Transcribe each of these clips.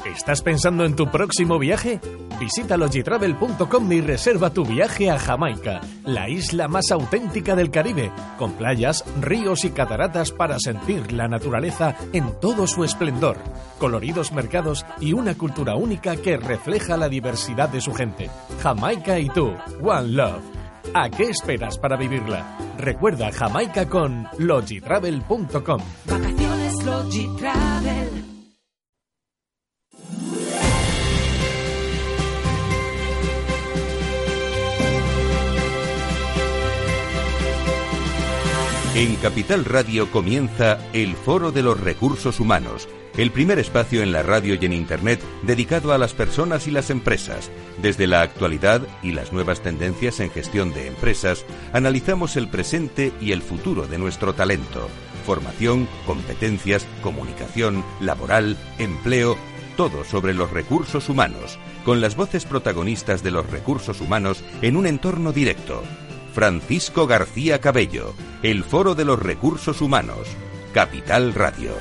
¿Estás pensando en tu próximo viaje? Visita logitravel.com y reserva tu viaje a Jamaica, la isla más auténtica del Caribe, con playas, ríos y cataratas para sentir la naturaleza en todo su esplendor, coloridos mercados y una cultura única que refleja la diversidad de su gente. Jamaica y tú, One Love. ¿A qué esperas para vivirla? Recuerda Jamaica con logitravel.com. Vacaciones Logitravel. En Capital Radio comienza el Foro de los Recursos Humanos, el primer espacio en la radio y en Internet dedicado a las personas y las empresas. Desde la actualidad y las nuevas tendencias en gestión de empresas, analizamos el presente y el futuro de nuestro talento. Formación, competencias, comunicación, laboral, empleo, todo sobre los recursos humanos, con las voces protagonistas de los recursos humanos en un entorno directo. Francisco García Cabello, el Foro de los Recursos Humanos, Capital Radio.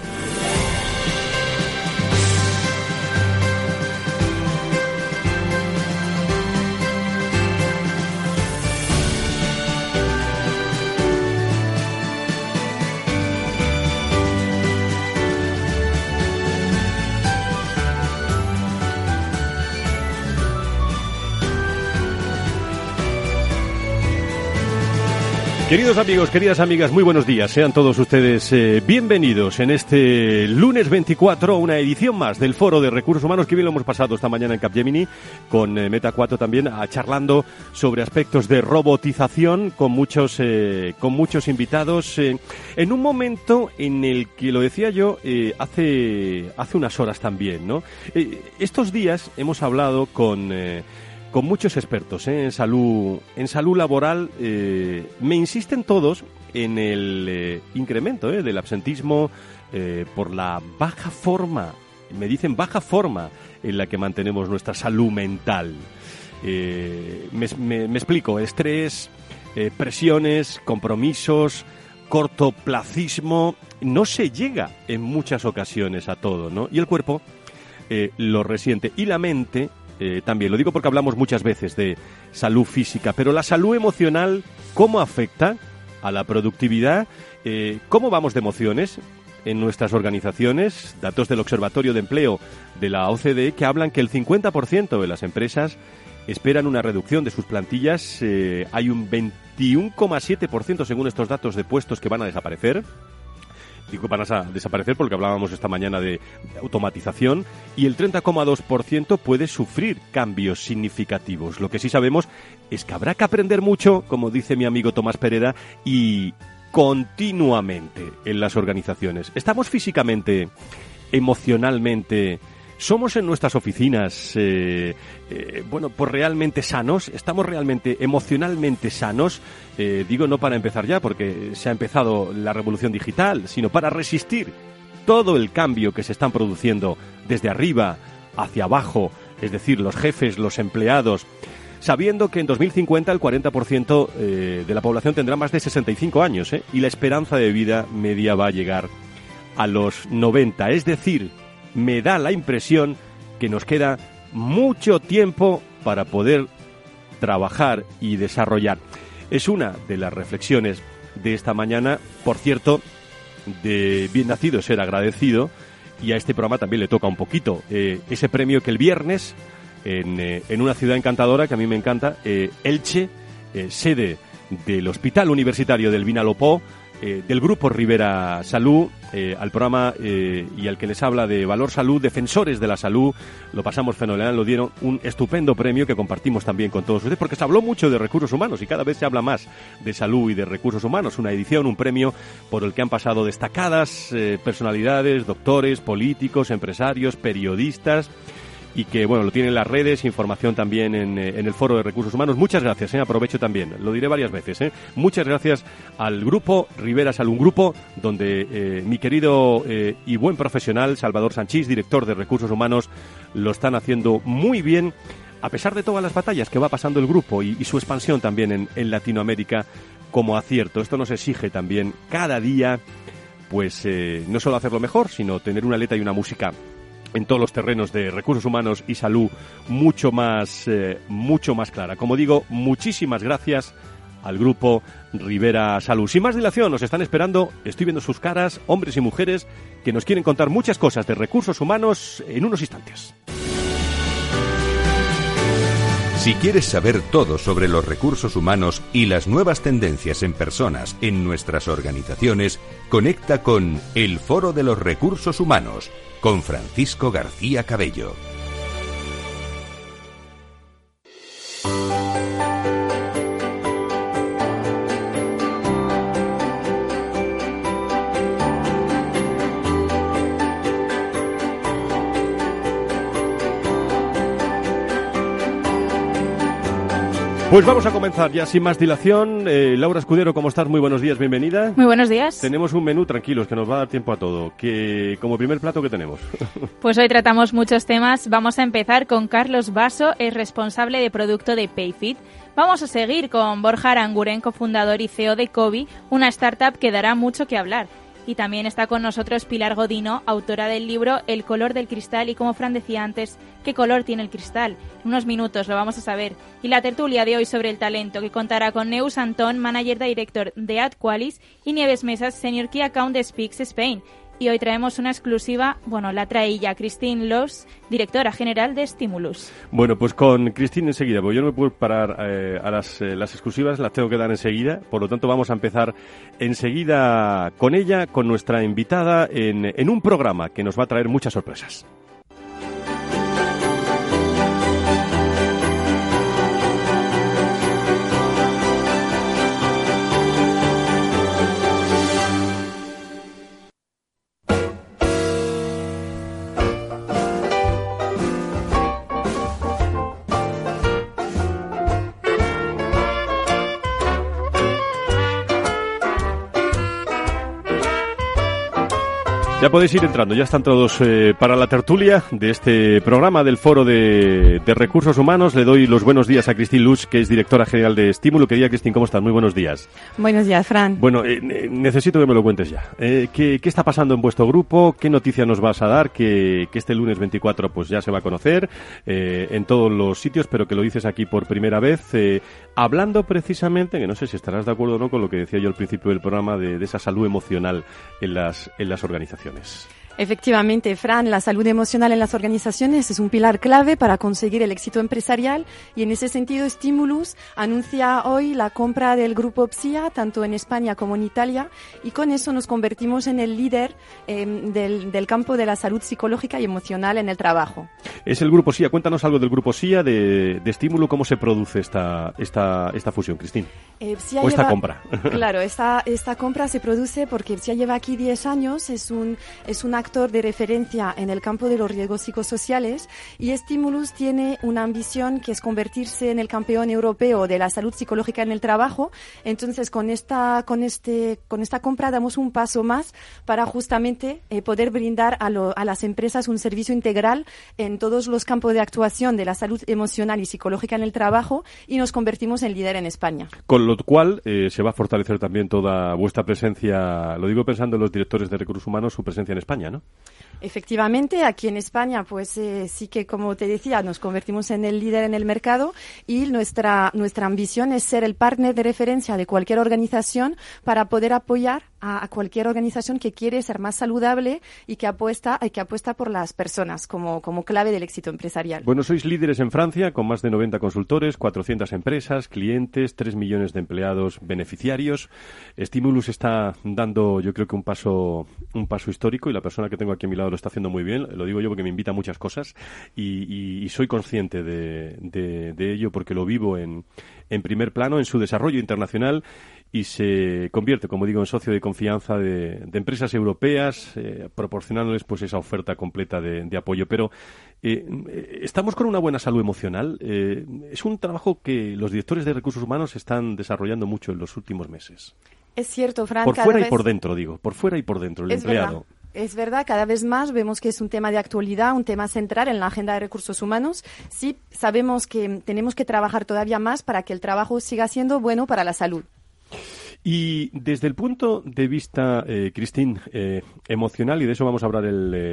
Queridos amigos, queridas amigas, muy buenos días. Sean todos ustedes bienvenidos en este lunes 24, una edición más del Foro de Recursos Humanos, que bien lo hemos pasado esta mañana en Capgemini, con Meta 4 también, charlando sobre aspectos de robotización con muchos invitados, en un momento en el que, lo decía yo, hace unas horas también, ¿no? Estos días hemos hablado con muchos expertos en salud laboral. Me insisten todos en el incremento del absentismo por la baja forma, me dicen baja forma en la que mantenemos nuestra salud mental. Me explico: estrés, presiones, compromisos, cortoplacismo. No se llega en muchas ocasiones a todo, ¿no? Y el cuerpo lo resiente, y la mente también. Lo digo porque hablamos muchas veces de salud física, pero la salud emocional, ¿cómo afecta a la productividad? ¿Cómo vamos de emociones en nuestras organizaciones? Datos del Observatorio de Empleo de la OCDE que hablan que el 50% de las empresas esperan una reducción de sus plantillas. Hay un 21,7% según estos datos de puestos que van a desaparecer. Digo que van a desaparecer porque hablábamos esta mañana de automatización, y el 30,2% puede sufrir cambios significativos. Lo que sí sabemos es que habrá que aprender mucho, como dice mi amigo Tomás Pereda, y continuamente en las organizaciones. ¿Estamos físicamente, emocionalmente, somos en nuestras oficinas, pues realmente sanos? ¿Estamos realmente emocionalmente sanos? Digo, no para empezar ya, porque se ha empezado la revolución digital, sino para resistir todo el cambio que se están produciendo desde arriba hacia abajo, es decir, los jefes, los empleados, sabiendo que en 2050 el 40% de la población tendrá más de 65 años, y la esperanza de vida media va a llegar a los 90, es decir, me da la impresión que nos queda mucho tiempo para poder trabajar y desarrollar. Es una de las reflexiones de esta mañana. Por cierto, de bien nacido ser agradecido, y a este programa también le toca un poquito ese premio que el viernes, en una ciudad encantadora que a mí me encanta, Elche, sede del Hospital Universitario del Vinalopó, del Grupo Rivera Salud, al programa y al que les habla de Valor Salud, Defensores de la Salud. Lo pasamos fenomenal, lo dieron un estupendo premio que compartimos también con todos ustedes, porque se habló mucho de recursos humanos y cada vez se habla más de salud y de recursos humanos. Una edición, un premio por el que han pasado destacadas personalidades, doctores, políticos, empresarios, periodistas, y que, bueno, lo tienen en las redes, información también en el Foro de Recursos Humanos. Muchas gracias, aprovecho también, lo diré varias veces, muchas gracias al Grupo Rivera Salud, un grupo donde mi querido y buen profesional Salvador Sanchís, director de Recursos Humanos, lo están haciendo muy bien, a pesar de todas las batallas que va pasando el grupo y su expansión también en Latinoamérica como acierto. Esto nos exige también cada día, pues no solo hacerlo mejor, sino tener una letra y una música en todos los terrenos de recursos humanos y salud mucho más clara. Como digo, muchísimas gracias al Grupo Rivera Salud. Sin más dilación, nos están esperando, estoy viendo sus caras, hombres y mujeres que nos quieren contar muchas cosas de recursos humanos en unos instantes. Si quieres saber todo sobre los recursos humanos y las nuevas tendencias en personas en nuestras organizaciones, conecta con El Foro de los Recursos Humanos con Francisco García Cabello. Pues vamos a comenzar ya sin más dilación. Laura Escudero, ¿cómo estás? Muy buenos días, bienvenida. Muy buenos días. Tenemos un menú, tranquilos, que nos va a dar tiempo a todo. Como primer plato, ¿qué tenemos? Pues hoy tratamos muchos temas. Vamos a empezar con Carlos Basso, es responsable de producto de Payfit. Vamos a seguir con Borja Aranguren, cofundador y CEO de Cobi, una startup que dará mucho que hablar. Y también está con nosotros Pilar Godino, autora del libro El color del cristal y, como Fran decía antes, ¿qué color tiene el cristal? En unos minutos lo vamos a saber. Y la tertulia de hoy sobre el talento, que contará con Neus Antón, Manager Director de AdQualis, y Nieves Mesas, Senior Key Account de Speaks Spain. Y hoy traemos una exclusiva, la trae ya Christine Loos, directora general de Stimulus. Bueno, pues con Christine enseguida, porque yo no me puedo parar a las exclusivas, las tengo que dar enseguida, por lo tanto vamos a empezar enseguida con ella, con nuestra invitada, en un programa que nos va a traer muchas sorpresas. Ya podéis ir entrando, ya están todos para la tertulia de este programa del Foro de Recursos Humanos. Le doy los buenos días a Christine Loos, que es directora general de Stimulus. Querida Christine, ¿cómo estás? Muy buenos días. Buenos días, Fran. Bueno, necesito que me lo cuentes ya. ¿Qué está pasando en vuestro grupo? ¿Qué noticia nos vas a dar? Que este lunes 24 pues ya se va a conocer en todos los sitios, pero que lo dices aquí por primera vez. Hablando precisamente, que no sé si estarás de acuerdo o no con lo que decía yo al principio del programa, de esa salud emocional en las organizaciones. Efectivamente, Fran, la salud emocional en las organizaciones es un pilar clave para conseguir el éxito empresarial y en ese sentido Stimulus anuncia hoy la compra del grupo PSIA, tanto en España como en Italia, y con eso nos convertimos en el líder del campo de la salud psicológica y emocional en el trabajo. Es el grupo PSIA. Cuéntanos algo del grupo PSIA, de Stimulus, cómo se produce esta fusión, Christine. Esta compra. Claro, esta compra se produce porque PSIA lleva aquí 10 años, es un actor de referencia en el campo de los riesgos psicosociales y Stimulus tiene una ambición que es convertirse en el campeón europeo de la salud psicológica en el trabajo. Entonces, con esta compra damos un paso más para justamente poder brindar a las empresas un servicio integral en todos los campos de actuación de la salud emocional y psicológica en el trabajo y nos convertimos en líder en España. Con lo cual se va a fortalecer también toda vuestra presencia, lo digo pensando en los directores de recursos humanos, su presencia en España, ¿no? Efectivamente, aquí en España, pues sí que, como te decía, nos convertimos en el líder en el mercado y nuestra ambición es ser el partner de referencia de cualquier organización para poder apoyar a cualquier organización que quiere ser más saludable y que apuesta por las personas como clave del éxito empresarial. Bueno, sois líderes en Francia con más de 90 consultores, 400 empresas, clientes, 3 millones de empleados beneficiarios. Stimulus está dando, yo creo que un paso histórico y la persona que tengo aquí a mi lado lo está haciendo muy bien. Lo digo yo porque me invita a muchas cosas y soy consciente de ello porque lo vivo en primer plano en su desarrollo internacional y se convierte, como digo, en socio de confianza de empresas europeas, proporcionándoles pues esa oferta completa de apoyo. Pero estamos con una buena salud emocional. Es un trabajo que los directores de recursos humanos están desarrollando mucho en los últimos meses. Es cierto, Fran. Por fuera y por dentro, digo. Por fuera y por dentro, el empleado. Verdad. Es verdad, cada vez más vemos que es un tema de actualidad, un tema central en la agenda de recursos humanos. Sí, sabemos que tenemos que trabajar todavía más para que el trabajo siga siendo bueno para la salud. Y desde el punto de vista, Christine, emocional, y de eso vamos a hablar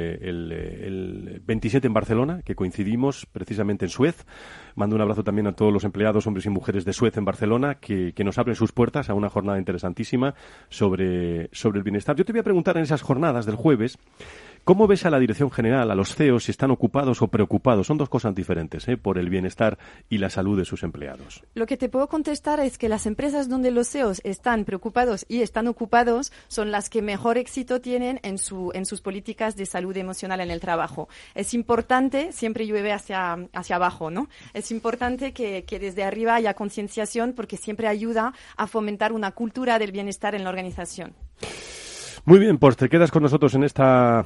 el 27 en Barcelona, que coincidimos precisamente en Suez. Mando un abrazo también a todos los empleados, hombres y mujeres de Suez en Barcelona, que nos abren sus puertas a una jornada interesantísima sobre el bienestar. Yo te voy a preguntar en esas jornadas del jueves, ¿cómo ves a la dirección general, a los CEOs, si están ocupados o preocupados? Son dos cosas diferentes, por el bienestar y la salud de sus empleados. Lo que te puedo contestar es que las empresas donde los CEOs están preocupados y están ocupados son las que mejor éxito tienen en sus políticas de salud emocional en el trabajo. Es importante, siempre llueve hacia abajo, ¿no? Es importante que desde arriba haya concienciación porque siempre ayuda a fomentar una cultura del bienestar en la organización. Muy bien, pues te quedas con nosotros en esta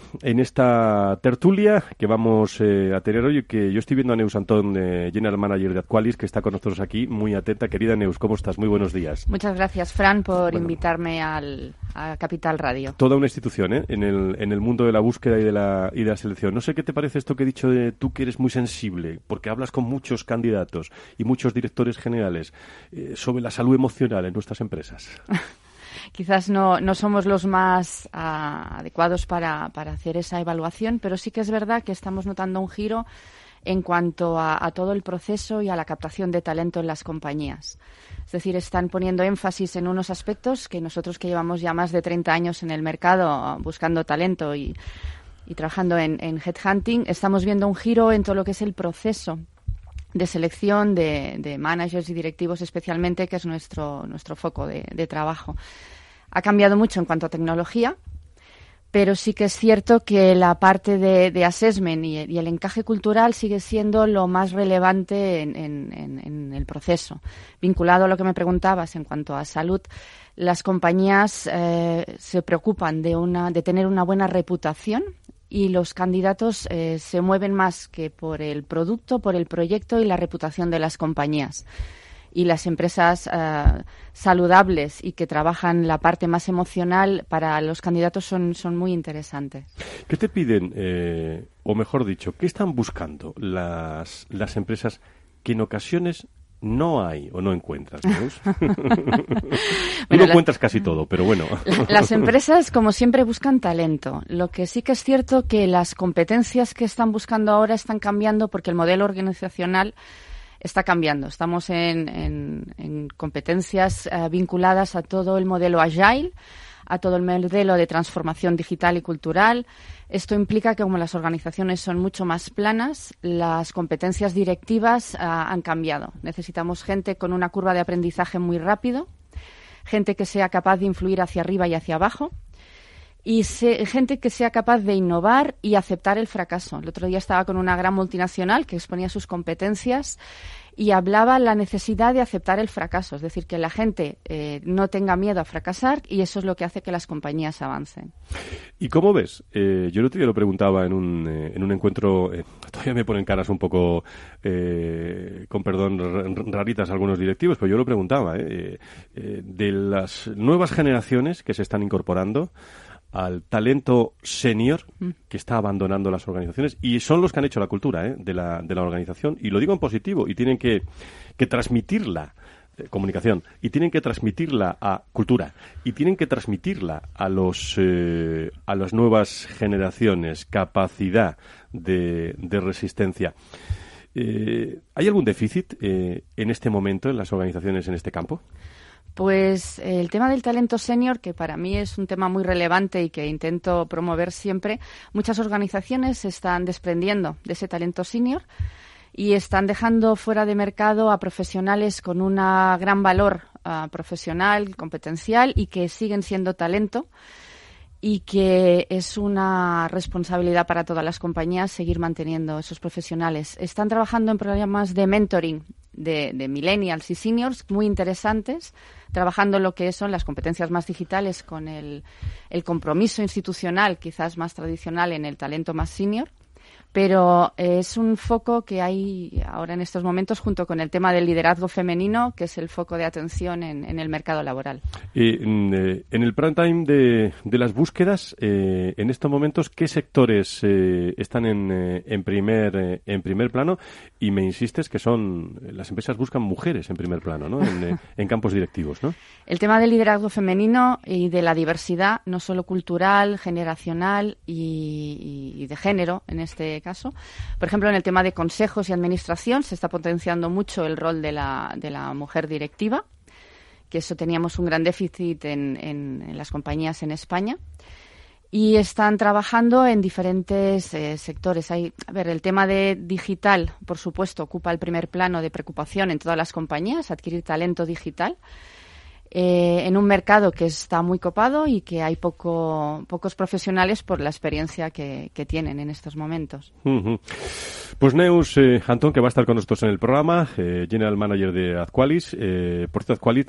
tertulia que vamos a tener hoy, que yo estoy viendo a Neus Antón, General Manager de Adqualis, que está con nosotros aquí, muy atenta. Querida Neus, ¿cómo estás? Muy buenos días. Muchas gracias, Fran, por invitarme a Capital Radio. Toda una institución, en el mundo de la búsqueda y de la selección. No sé qué te parece esto que he dicho de tú, que eres muy sensible, porque hablas con muchos candidatos y muchos directores generales sobre la salud emocional en nuestras empresas. Quizás no somos los más adecuados para hacer esa evaluación, pero sí que es verdad que estamos notando un giro en cuanto a todo el proceso y a la captación de talento en las compañías. Es decir, están poniendo énfasis en unos aspectos que nosotros, que llevamos ya más de 30 años en el mercado buscando talento y trabajando en headhunting, estamos viendo un giro en todo lo que es el proceso de selección de managers y directivos especialmente, que es nuestro foco de trabajo. Ha cambiado mucho en cuanto a tecnología, pero sí que es cierto que la parte de assessment y el encaje cultural sigue siendo lo más relevante en el proceso. Vinculado a lo que me preguntabas en cuanto a salud, las compañías se preocupan de tener una buena reputación, y los candidatos se mueven más que por el producto, por el proyecto y la reputación de las compañías. Y las empresas saludables y que trabajan la parte más emocional para los candidatos son muy interesantes. ¿Qué te piden, o mejor dicho, qué están buscando las empresas que en ocasiones no hay o no encuentras, ¿no? Tú no encuentras casi todo, pero bueno. Las empresas, como siempre, buscan talento. Lo que sí que es cierto que las competencias que están buscando ahora están cambiando porque el modelo organizacional está cambiando. Estamos en competencias vinculadas a todo el modelo Agile, a todo el modelo de transformación digital y cultural. Esto implica que, como las organizaciones son mucho más planas, las competencias directivas han cambiado. Necesitamos gente con una curva de aprendizaje muy rápido, gente que sea capaz de influir hacia arriba y hacia abajo, y gente que sea capaz de innovar y aceptar el fracaso. El otro día estaba con una gran multinacional que exponía sus competencias y hablaba la necesidad de aceptar el fracaso, es decir, que la gente no tenga miedo a fracasar, y eso es lo que hace que las compañías avancen. ¿Y cómo ves? Yo el otro día lo preguntaba en un encuentro, todavía me ponen caras un poco, con perdón, raritas algunos directivos, pero yo lo preguntaba, de las nuevas generaciones que se están incorporando al talento senior que está abandonando las organizaciones, y son los que han hecho la cultura de la organización, y lo digo en positivo, y tienen que transmitirla, comunicación, y tienen que transmitirla a cultura, y tienen que transmitirla a las nuevas generaciones, capacidad de resistencia. ¿Hay algún déficit en este momento en las organizaciones en este campo? Pues el tema del talento senior, que para mí es un tema muy relevante y que intento promover siempre, muchas organizaciones se están desprendiendo de ese talento senior y están dejando fuera de mercado a profesionales con un gran valor profesional, competencial, y que siguen siendo talento, y que es una responsabilidad para todas las compañías seguir manteniendo esos profesionales. Están trabajando en programas de mentoring de millennials y seniors muy interesantes, trabajando lo que son las competencias más digitales con el compromiso institucional quizás más tradicional en el talento más senior, pero es un foco que hay ahora en estos momentos junto con el tema del liderazgo femenino, que es el foco de atención en el mercado laboral. En el prime time de las búsquedas, en estos momentos, ¿qué sectores están en primer plano? Y me insistes que las empresas buscan mujeres en primer plano, ¿no? En campos directivos, ¿no? El tema del liderazgo femenino y de la diversidad, no solo cultural, generacional y de género, en este caso. Por ejemplo, en el tema de consejos y administración se está potenciando mucho el rol de la mujer directiva, que eso teníamos un gran déficit en las compañías en España. Y están trabajando en diferentes sectores. El tema de digital, por supuesto, ocupa el primer plano de preocupación en todas las compañías, adquirir talento digital. En un mercado que está muy copado y que hay pocos profesionales por la experiencia que tienen en estos momentos. Uh-huh. Pues Neus Antón, que va a estar con nosotros en el programa, General Manager de Adqualis. Por cierto, Adqualis,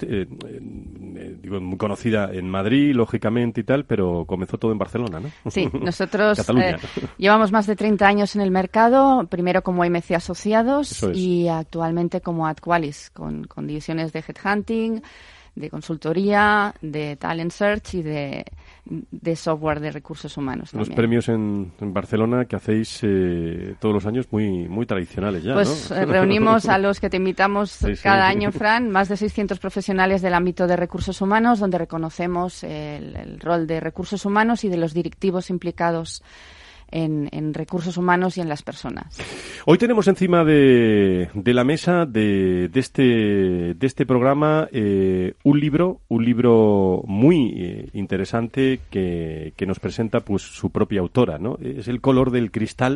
muy conocida en Madrid, lógicamente y tal, pero comenzó todo en Barcelona, ¿no? Sí, nosotros Cataluña. Llevamos más de 30 años en el mercado, primero como MC Asociados y actualmente como Adqualis, con divisiones de headhunting, de consultoría, de talent search y de software de recursos humanos. Unos también. Premios en Barcelona que hacéis todos los años muy tradicionales ya, pues, ¿no? Reunimos a los que te invitamos cada año, Fran, más de 600 profesionales del ámbito de recursos humanos, donde reconocemos el rol de recursos humanos y de los directivos implicados en recursos humanos y en las personas. Hoy tenemos encima de la mesa de este programa un libro muy interesante que nos presenta pues su propia autora, ¿no? Es El color del cristal,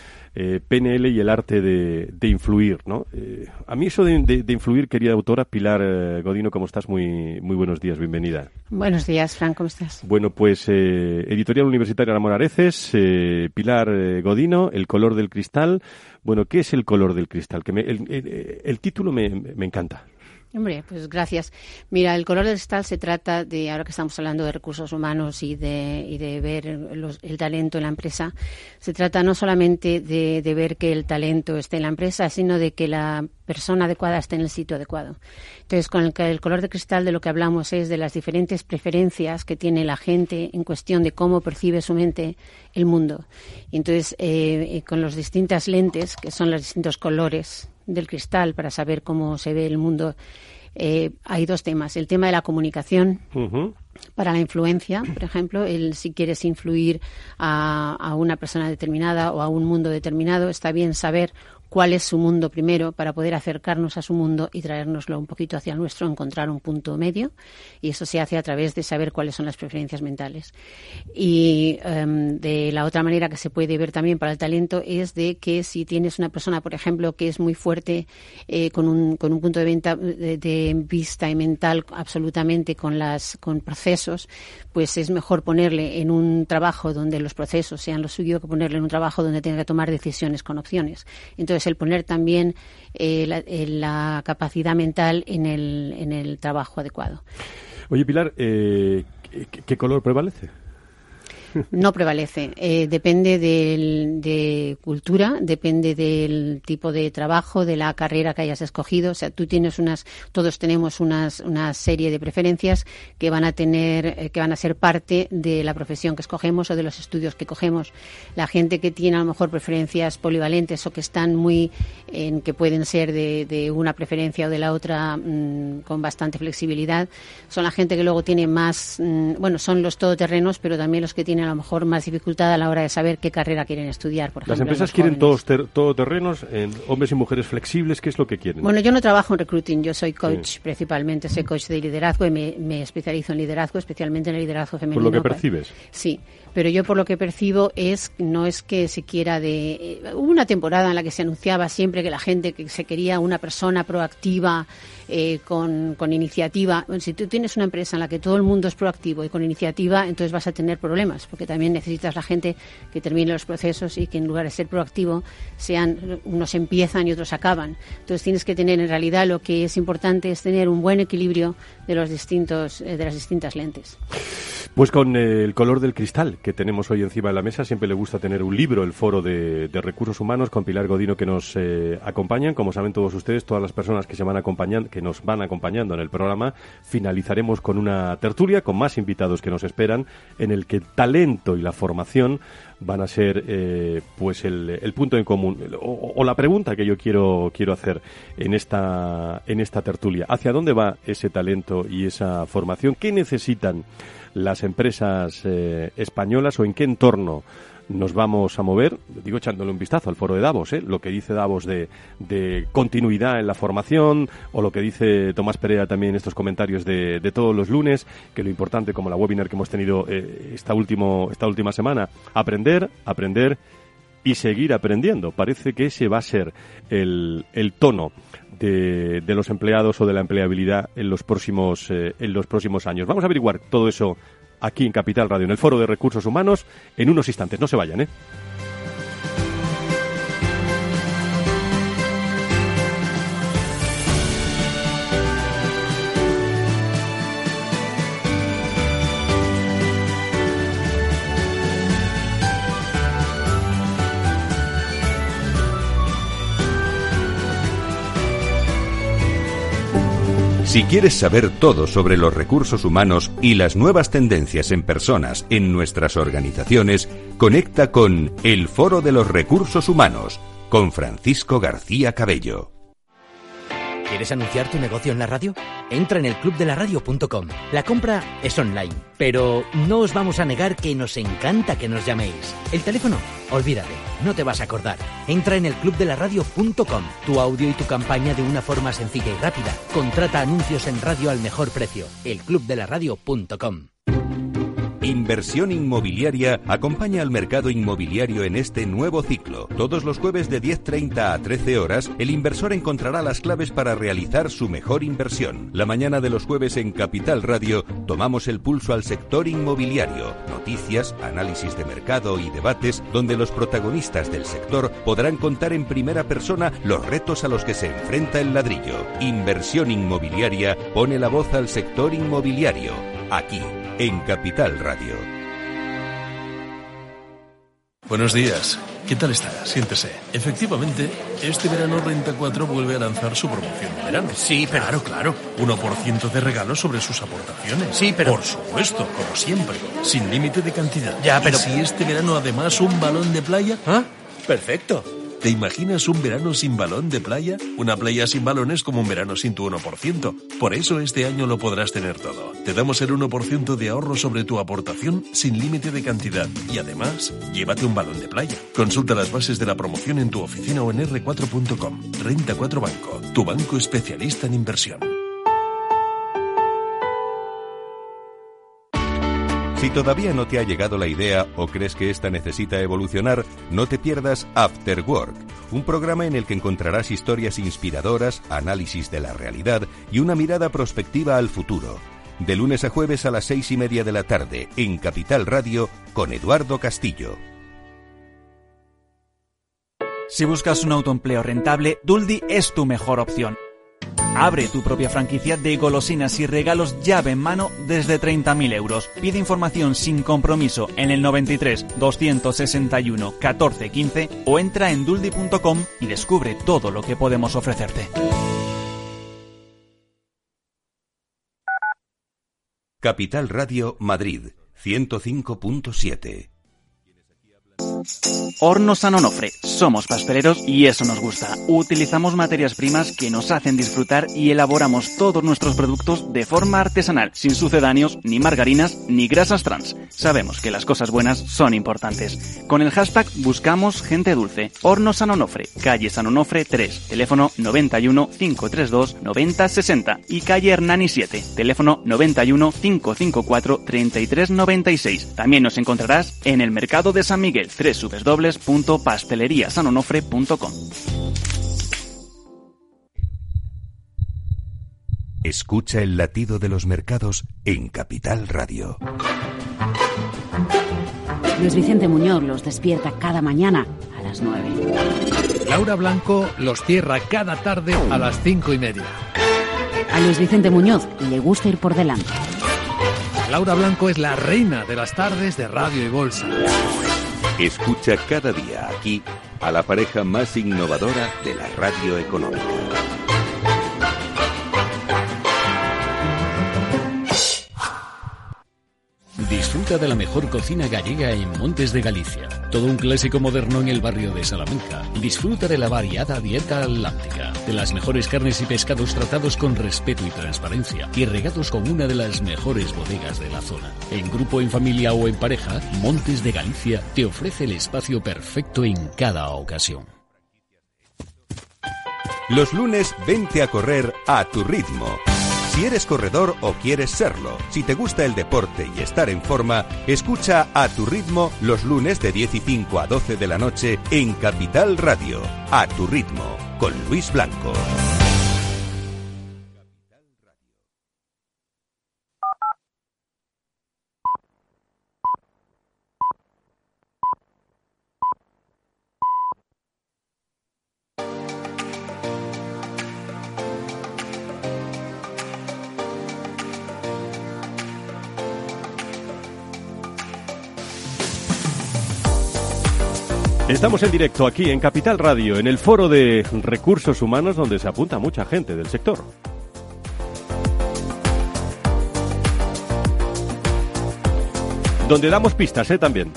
PNL y el arte de influir, ¿no? A mí eso de influir, querida autora, Pilar Godino, ¿cómo estás? Muy buenos días, bienvenida. Buenos días, Fran, ¿cómo estás? Bueno, pues Editorial Universitaria Ramón Areces, Pilar Godino, El color del cristal. Bueno, ¿qué es el color del cristal? Que el título me encanta. Hombre, pues gracias. Mira, el color del cristal se trata de, ahora que estamos hablando de recursos humanos y de ver el talento en la empresa, se trata no solamente de ver que el talento esté en la empresa, sino de que la persona adecuada esté en el sitio adecuado. Entonces, con el color de cristal de lo que hablamos es de las diferentes preferencias que tiene la gente en cuestión de cómo percibe su mente el mundo. Y entonces, con las distintas lentes, que son los distintos colores del cristal para saber cómo se ve el mundo, hay dos temas. El tema de la comunicación para la influencia, por ejemplo, si quieres influir a una persona determinada o a un mundo determinado, está bien saber cuál es su mundo primero para poder acercarnos a su mundo y traérnoslo un poquito hacia el nuestro, encontrar un punto medio, y eso se hace a través de saber cuáles son las preferencias mentales. Y de la otra manera que se puede ver también para el talento es de que si tienes una persona, por ejemplo, que es muy fuerte con un punto de vista y mental absolutamente con procesos, pues es mejor ponerle en un trabajo donde los procesos sean lo suyo que ponerle en un trabajo donde tenga que tomar decisiones con opciones. Entonces, el poner también la capacidad mental en el trabajo adecuado. Oye, Pilar, ¿qué color prevalece? No prevalece. Depende de cultura, depende del tipo de trabajo, de la carrera que hayas escogido. O sea, todos tenemos una serie de preferencias que van a ser parte de la profesión que escogemos o de los estudios que cogemos. La gente que tiene a lo mejor preferencias polivalentes o que están que pueden ser de una preferencia o de la otra con bastante flexibilidad, son la gente que luego tiene más, son los todoterrenos, pero también los que tienen a lo mejor más dificultad a la hora de saber qué carrera quieren estudiar, por ejemplo. Las empresas quieren todoterrenos, hombres y mujeres flexibles. ¿Qué es lo que quieren? Bueno, yo no trabajo en recruiting, yo soy coach principalmente, soy coach de liderazgo y me especializo en liderazgo, especialmente en el liderazgo femenino. ¿Por lo que percibes? Sí, pero yo por lo que percibo no es que se quiera hubo una temporada en la que se anunciaba siempre que la gente que se quería una persona proactiva, con iniciativa. Bueno, si tú tienes una empresa en la que todo el mundo es proactivo y con iniciativa, entonces vas a tener problemas, reactivos, porque también necesitas la gente que termine los procesos y que en lugar de ser proactivo, unos empiezan y otros acaban. Entonces tienes que tener, en realidad, lo que es importante es tener un buen equilibrio de las distintas lentes. Pues con el color del cristal que tenemos hoy encima de la mesa, siempre le gusta tener un libro, el Foro de Recursos Humanos, con Pilar Godino, que nos acompañan. Como saben todos ustedes, todas las personas que nos van acompañando en el programa, finalizaremos con una tertulia con más invitados que nos esperan, en el que el talento y la formación van a ser pues el punto en común, o la pregunta que yo quiero hacer en esta tertulia. ¿Hacia dónde va ese talento y esa formación? ¿Qué necesitan las empresas españolas, o en qué entorno nos vamos a mover? Digo, echándole un vistazo al foro de Davos, lo que dice Davos de continuidad en la formación, o lo que dice Tomás Perea también en estos comentarios de todos los lunes, que lo importante, como la webinar que hemos tenido esta última semana, aprender y seguir aprendiendo. Parece que ese va a ser el tono de los empleados o de la empleabilidad en los próximos años. Vamos a averiguar todo eso aquí en Capital Radio, en el Foro de Recursos Humanos, en unos instantes. No se vayan, Si quieres saber todo sobre los recursos humanos y las nuevas tendencias en personas en nuestras organizaciones, conecta con El Foro de los Recursos Humanos, con Francisco García Cabello. ¿Quieres anunciar tu negocio en la radio? Entra en elclubdelaradio.com. La compra es online, pero no os vamos a negar que nos encanta que nos llaméis. El teléfono, olvídate, no te vas a acordar. Entra en elclubdelaradio.com. Tu audio y tu campaña de una forma sencilla y rápida. Contrata anuncios en radio al mejor precio. elclubdelaradio.com. Inversión Inmobiliaria acompaña al mercado inmobiliario en este nuevo ciclo. Todos los jueves de 10:30 a 13 horas, el inversor encontrará las claves para realizar su mejor inversión. La mañana de los jueves en Capital Radio tomamos el pulso al sector inmobiliario. Noticias, análisis de mercado y debates donde los protagonistas del sector podrán contar en primera persona los retos a los que se enfrenta el ladrillo. Inversión Inmobiliaria pone la voz al sector inmobiliario. Aquí, en Capital Radio. Buenos días. ¿Qué tal está? Siéntese. Efectivamente, este verano Renta 4 vuelve a lanzar su promoción de verano. Sí, pero... Claro. 1% de regalo sobre sus aportaciones. Sí, pero... Por supuesto, como siempre. Sin límite de cantidad. Ya, pero... Y si este verano además un balón de playa... ¿Ah? Perfecto. ¿Te imaginas un verano sin balón de playa? Una playa sin balón es como un verano sin tu 1%. Por eso este año lo podrás tener todo. Te damos el 1% de ahorro sobre tu aportación sin límite de cantidad. Y además, llévate un balón de playa. Consulta las bases de la promoción en tu oficina o en r4.com. Renta 4 Banco, tu banco especialista en inversión. Si todavía no te ha llegado la idea o crees que esta necesita evolucionar, no te pierdas After Work, un programa en el que encontrarás historias inspiradoras, análisis de la realidad y una mirada prospectiva al futuro. De lunes a jueves a las 6:30 de la tarde, en Capital Radio, con Eduardo Castillo. Si buscas un autoempleo rentable, Duldi es tu mejor opción. Abre tu propia franquicia de golosinas y regalos llave en mano desde 30.000 euros. Pide información sin compromiso en el 93 261 14 15 o entra en duldi.com y descubre todo lo que podemos ofrecerte. Capital Radio Madrid, 105.7. Hornos San Onofre. Somos pasteleros y eso nos gusta. Utilizamos materias primas que nos hacen disfrutar y elaboramos todos nuestros productos de forma artesanal, sin sucedáneos, ni margarinas, ni grasas trans. Sabemos que las cosas buenas son importantes. Con el hashtag buscamos gente dulce. Hornos San Onofre, calle San Onofre 3, teléfono 91 532 90 60 y calle Hernani 7, teléfono 91 554 33 96. También nos encontrarás en el Mercado de San Miguel, www.pasteleriasanonofre.com. Escucha el latido de los mercados en Capital Radio. Luis Vicente Muñoz los despierta cada mañana a las 9. Laura Blanco los cierra cada tarde a las 5:30. A Luis Vicente Muñoz le gusta ir por delante. Laura Blanco es la reina de las tardes de Radio y Bolsa. Escucha cada día aquí a la pareja más innovadora de la radio económica. Disfruta de la mejor cocina gallega en Montes de Galicia. Todo un clásico moderno en el barrio de Salamanca. Disfruta de la variada dieta atlántica, de las mejores carnes y pescados tratados con respeto y transparencia y regados con una de las mejores bodegas de la zona. En grupo, en familia o en pareja, Montes de Galicia te ofrece el espacio perfecto en cada ocasión. Los lunes vente a correr a tu ritmo. Si eres corredor o quieres serlo, si te gusta el deporte y estar en forma, escucha A Tu Ritmo los lunes de 10:05 a 12 de la noche en Capital Radio. A Tu Ritmo, con Luis Blanco. Estamos en directo aquí en Capital Radio, en el Foro de Recursos Humanos, donde se apunta mucha gente del sector. Donde damos pistas, también.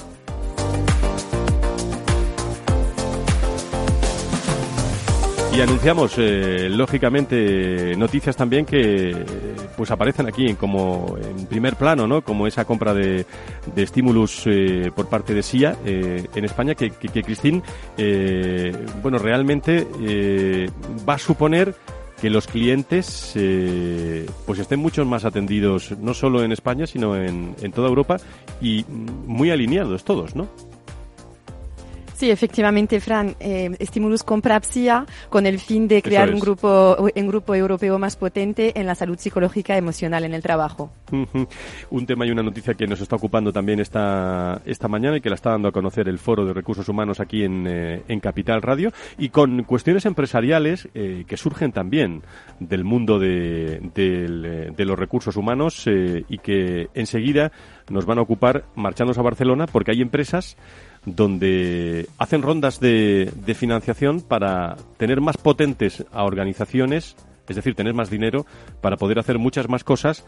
Y anunciamos, lógicamente, noticias también que pues aparecen aquí como en primer plano, ¿no? Como esa compra de estímulos por parte de SIA en España, que Cristín, bueno, realmente va a suponer que los clientes pues estén mucho más atendidos, no solo en España, sino en toda Europa, y muy alineados todos, ¿no? Sí, efectivamente, Fran, Stimulus compra SIA con el fin de crear un grupo europeo más potente en la salud psicológica y emocional en el trabajo. Un tema y una noticia que nos está ocupando también esta mañana y que la está dando a conocer el Foro de Recursos Humanos aquí en Capital Radio, y con cuestiones empresariales que surgen también del mundo de los recursos humanos y que enseguida nos van a ocupar marchándonos a Barcelona, porque hay empresas donde hacen rondas de financiación para tener más potentes a organizaciones, es decir, tener más dinero para poder hacer muchas más cosas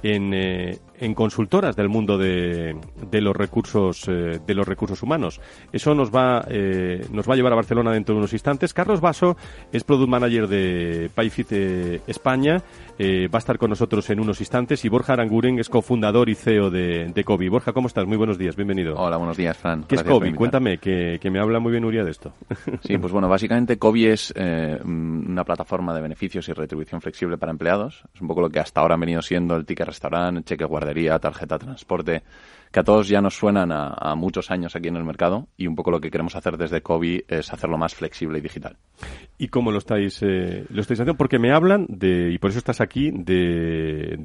en consultoras del mundo de los recursos humanos. Eso nos va a llevar a Barcelona dentro de unos instantes. Carlos Basso es Product Manager de Payfit España, va a estar con nosotros en unos instantes, y Borja Aranguren es cofundador y CEO de Covi. Borja, ¿cómo estás? Muy buenos días, bienvenido. Hola, buenos días, Fran. ¿Qué es Covi? Cuéntame, que me habla muy bien Nuria de esto. Sí, pues bueno, básicamente Covi es una plataforma de beneficios y retribución flexible para empleados. Es un poco lo que hasta ahora han venido siendo el ticket restaurante, cheque guardería, tarjeta transporte, que a todos ya nos suenan a muchos años aquí en el mercado, y un poco lo que queremos hacer desde Covi es hacerlo más flexible y digital. ¿Y cómo lo estáis haciendo? Porque me hablan y por eso estás aquí, de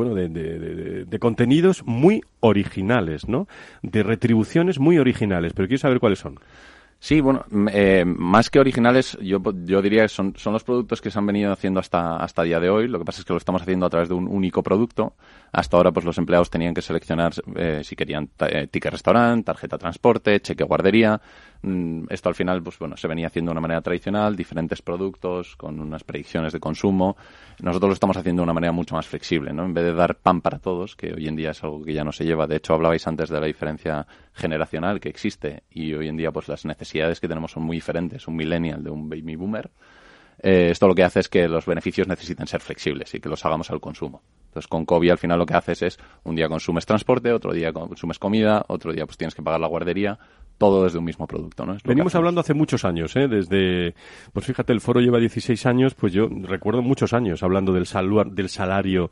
contenidos muy originales, ¿no? De retribuciones muy originales, pero quiero saber cuáles son. Sí, bueno, más que originales, yo diría que son los productos que se han venido haciendo hasta día de hoy. Lo que pasa es que lo estamos haciendo a través de un único producto. Hasta ahora, pues los empleados tenían que seleccionar si querían ticket restaurante, tarjeta transporte, cheque guardería. Esto al final, pues bueno, se venía haciendo de una manera tradicional, diferentes productos con unas predicciones de consumo. Nosotros lo estamos haciendo de una manera mucho más flexible, ¿no? En vez de dar pan para todos, que hoy en día es algo que ya no se lleva. De hecho, hablabais antes de la diferencia generacional que existe, y hoy en día pues las necesidades que tenemos son muy diferentes. Un millennial de un baby boomer. Esto lo que hace es que los beneficios necesiten ser flexibles y que los hagamos al consumo. Entonces, con Covi al final lo que haces es, un día consumes transporte, otro día consumes comida, otro día pues tienes que pagar la guardería, todo desde un mismo producto, ¿no? Venimos hablando hace muchos años, desde, pues fíjate, el foro lleva 16 años, pues yo recuerdo muchos años hablando del salario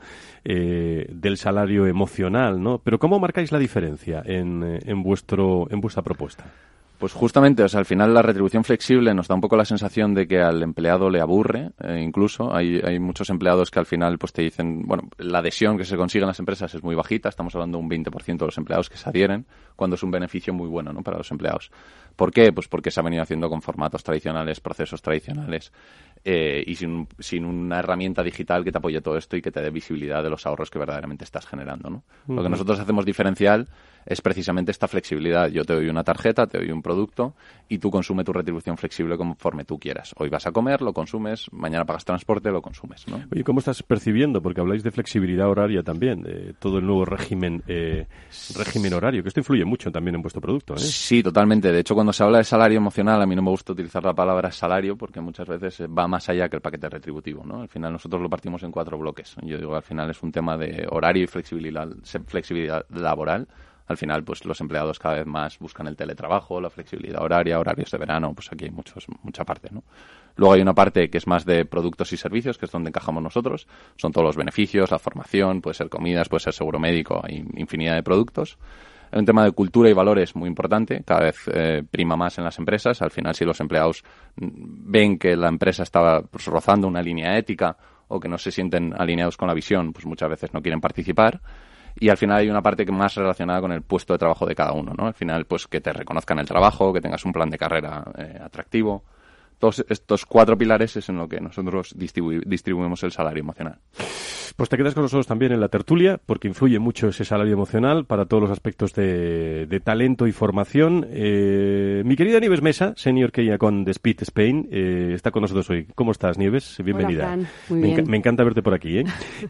emocional, ¿no? Pero ¿cómo marcáis la diferencia en vuestra propuesta? Pues justamente, o sea, al final la retribución flexible nos da un poco la sensación de que al empleado le aburre, incluso. Hay muchos empleados que al final pues te dicen, bueno, la adhesión que se consigue en las empresas es muy bajita, estamos hablando de un 20% de los empleados que se adhieren, cuando es un beneficio muy bueno, ¿no?, para los empleados. ¿Por qué? Pues porque se ha venido haciendo con formatos tradicionales, procesos tradicionales, y sin una herramienta digital que te apoye todo esto y que te dé visibilidad de los ahorros que verdaderamente estás generando, ¿no? Uh-huh. Lo que nosotros hacemos diferencial es precisamente esta flexibilidad. Yo te doy una tarjeta, te doy un producto y tú consume tu retribución flexible conforme tú quieras. Hoy vas a comer, lo consumes, mañana pagas transporte, lo consumes, ¿no? Oye, ¿cómo estás percibiendo? Porque habláis de flexibilidad horaria también, de todo el nuevo régimen horario, que esto influye mucho también en vuestro producto, ¿eh? Sí, totalmente. De hecho, cuando se habla de salario emocional, a mí no me gusta utilizar la palabra salario porque muchas veces va más allá que el paquete retributivo, ¿no? Al final nosotros lo partimos en 4 bloques. Yo digo, al final es un tema de horario y flexibilidad laboral. Al final, pues los empleados cada vez más buscan el teletrabajo, la flexibilidad horaria, horarios de verano, pues aquí hay mucha parte, ¿no? Luego hay una parte que es más de productos y servicios, que es donde encajamos nosotros. Son todos los beneficios, la formación, puede ser comidas, puede ser seguro médico, hay infinidad de productos. Hay un tema de cultura y valores muy importante, cada vez prima más en las empresas. Al final, si los empleados ven que la empresa está pues, rozando una línea ética o que no se sienten alineados con la visión, pues muchas veces no quieren participar. Y al final hay una parte que más relacionada con el puesto de trabajo de cada uno, ¿no? Al final, pues que te reconozcan el trabajo, que tengas un plan de carrera atractivo. Todos estos 4 pilares es en lo que nosotros distribuimos el salario emocional. Pues te quedas con nosotros también en la tertulia, porque influye mucho ese salario emocional para todos los aspectos de talento y formación. Mi querida Nieves Mesa, Senior Key Account de Speed Spain, está con nosotros hoy. ¿Cómo estás, Nieves? Bienvenida. Hola, Fran. Muy bien. Me encanta verte por aquí,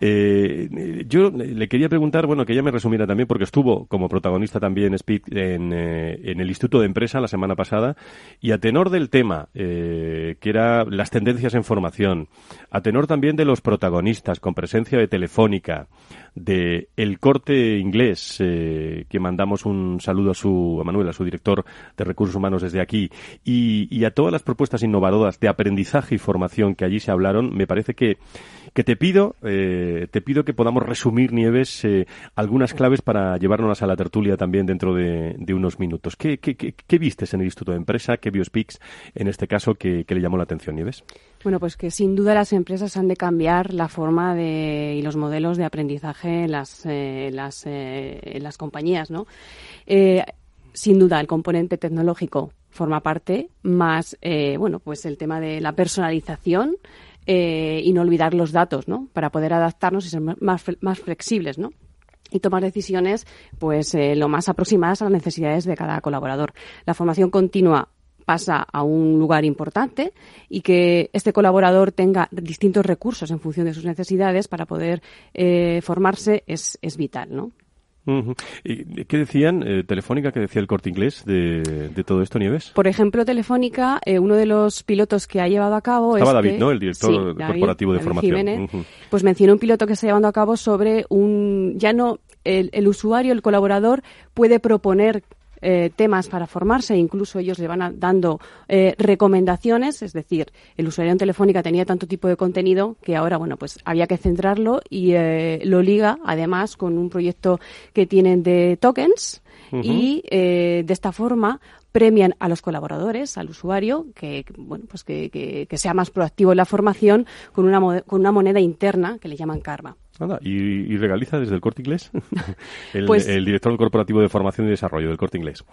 ¿eh? Yo le quería preguntar, bueno, que ella me resumiera también, porque estuvo como protagonista también Speed en el Instituto de Empresa la semana pasada, y a tenor del tema, que era las tendencias en formación, a tenor también de los protagonistas con presencia de Telefónica, de El Corte Inglés, que mandamos un saludo a Manuel, a su director de Recursos Humanos desde aquí, y a todas las propuestas innovadoras de aprendizaje y formación que allí se hablaron. Me parece que te pido que podamos resumir, Nieves, algunas claves para llevárnoslas a la tertulia también dentro de unos minutos. ¿Qué vistes en el Instituto de Empresa? ¿Qué vio Speaks en este caso que le llamó la atención, Nieves? Bueno, pues que sin duda las empresas han de cambiar la forma y los modelos de aprendizaje en las compañías, ¿no? Sin duda el componente tecnológico forma parte, más pues el tema de la personalización y no olvidar los datos, ¿no? Para poder adaptarnos y ser más flexibles, ¿no? Y tomar decisiones pues lo más aproximadas a las necesidades de cada colaborador. La formación continua pasa a un lugar importante y que este colaborador tenga distintos recursos en función de sus necesidades para poder formarse es vital, ¿no? Uh-huh. ¿Y qué decían Telefónica, qué decía El Corte Inglés de todo esto, Nieves? Por ejemplo, Telefónica, uno de los pilotos que ha llevado a cabo Estaba David, ¿no? El director corporativo de David formación. Jiménez, uh-huh. Pues mencionó un piloto que se ha llevado a cabo sobre el usuario, el colaborador puede proponer temas para formarse, incluso ellos le van dando recomendaciones, es decir, el usuario en Telefónica tenía tanto tipo de contenido que ahora, pues había que centrarlo y lo liga además con un proyecto que tienen de tokens. Uh-huh. Y de esta forma premian a los colaboradores, al usuario, que sea más proactivo en la formación con una moneda interna que le llaman karma. Nada, ¿y regaliza desde El Corte Inglés? el director corporativo de formación y desarrollo del Corte Inglés.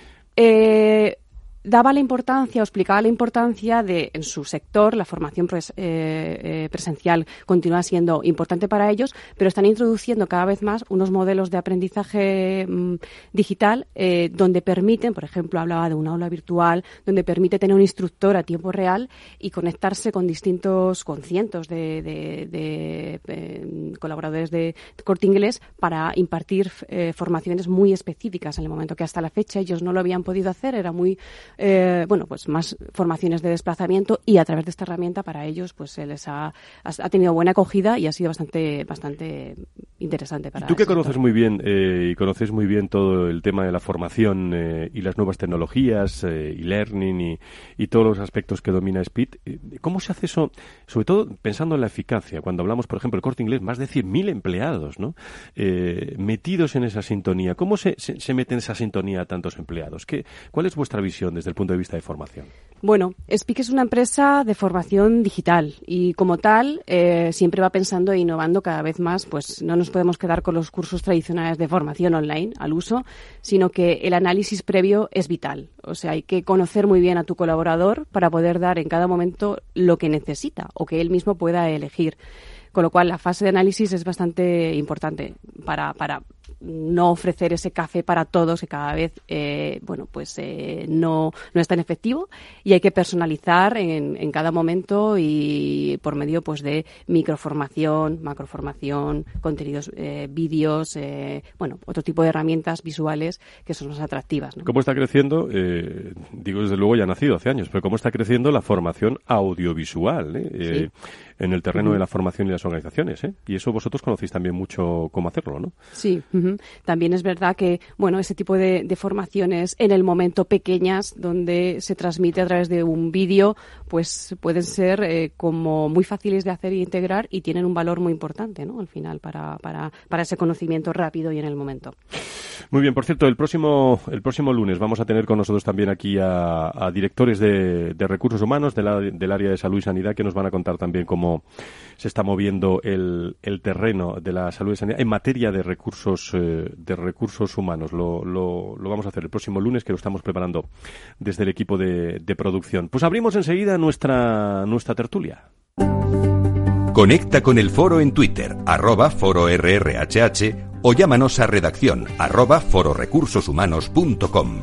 Daba la importancia o explicaba la importancia de, en su sector, la formación presencial continúa siendo importante para ellos, pero están introduciendo cada vez más unos modelos de aprendizaje digital donde permiten, por ejemplo, hablaba de una aula virtual, donde permite tener un instructor a tiempo real y conectarse con cientos de colaboradores de Corte Inglés para impartir formaciones muy específicas en el momento que hasta la fecha ellos no lo habían podido hacer, era muy más formaciones de desplazamiento y a través de esta herramienta para ellos pues se les ha tenido buena acogida y ha sido bastante interesante para Tú que el sector. conoces muy bien y conoces muy bien todo el tema de la formación y las nuevas tecnologías y learning y todos los aspectos que domina Speed, ¿cómo se hace eso? Sobre todo pensando en la eficacia. Cuando hablamos, por ejemplo, el Corte Inglés, más de 100.000 empleados, ¿no? Metidos en esa sintonía. ¿Cómo se mete en esa sintonía a tantos empleados? ¿Cuál es vuestra visión desde el punto de vista de formación? Bueno, Speak es una empresa de formación digital y como tal siempre va pensando e innovando cada vez más. Pues no nos podemos quedar con los cursos tradicionales de formación online al uso, sino que el análisis previo es vital. O sea, hay que conocer muy bien a tu colaborador para poder dar en cada momento lo que necesita o que él mismo pueda elegir. Con lo cual, la fase de análisis es bastante importante para no ofrecer ese café para todos que cada vez no es tan efectivo, y hay que personalizar en cada momento y por medio pues de microformación, macroformación, contenidos, vídeos, otro tipo de herramientas visuales que son más atractivas, ¿no? ¿Cómo está creciendo? Digo, desde luego ya ha nacido hace años, pero ¿cómo está creciendo la formación audiovisual? Sí. En el terreno de la formación y las organizaciones, y eso vosotros conocéis también mucho cómo hacerlo, ¿no? Sí, también es verdad que, ese tipo de formaciones en el momento pequeñas, donde se transmite a través de un vídeo, pues pueden ser como muy fáciles de hacer e integrar y tienen un valor muy importante, ¿no? Al final, para ese conocimiento rápido y en el momento. Muy bien, por cierto, el próximo lunes vamos a tener con nosotros también aquí a directores de recursos humanos del área de salud y sanidad, que nos van a contar también cómo se está moviendo el terreno de la salud y sanidad en materia de recursos humanos. Lo vamos a hacer el próximo lunes, que lo estamos preparando desde el equipo de producción. Pues abrimos enseguida nuestra tertulia. Conecta con el foro en Twitter, @fororrhh, o llámanos a redacción @fororecursoshumanos.com.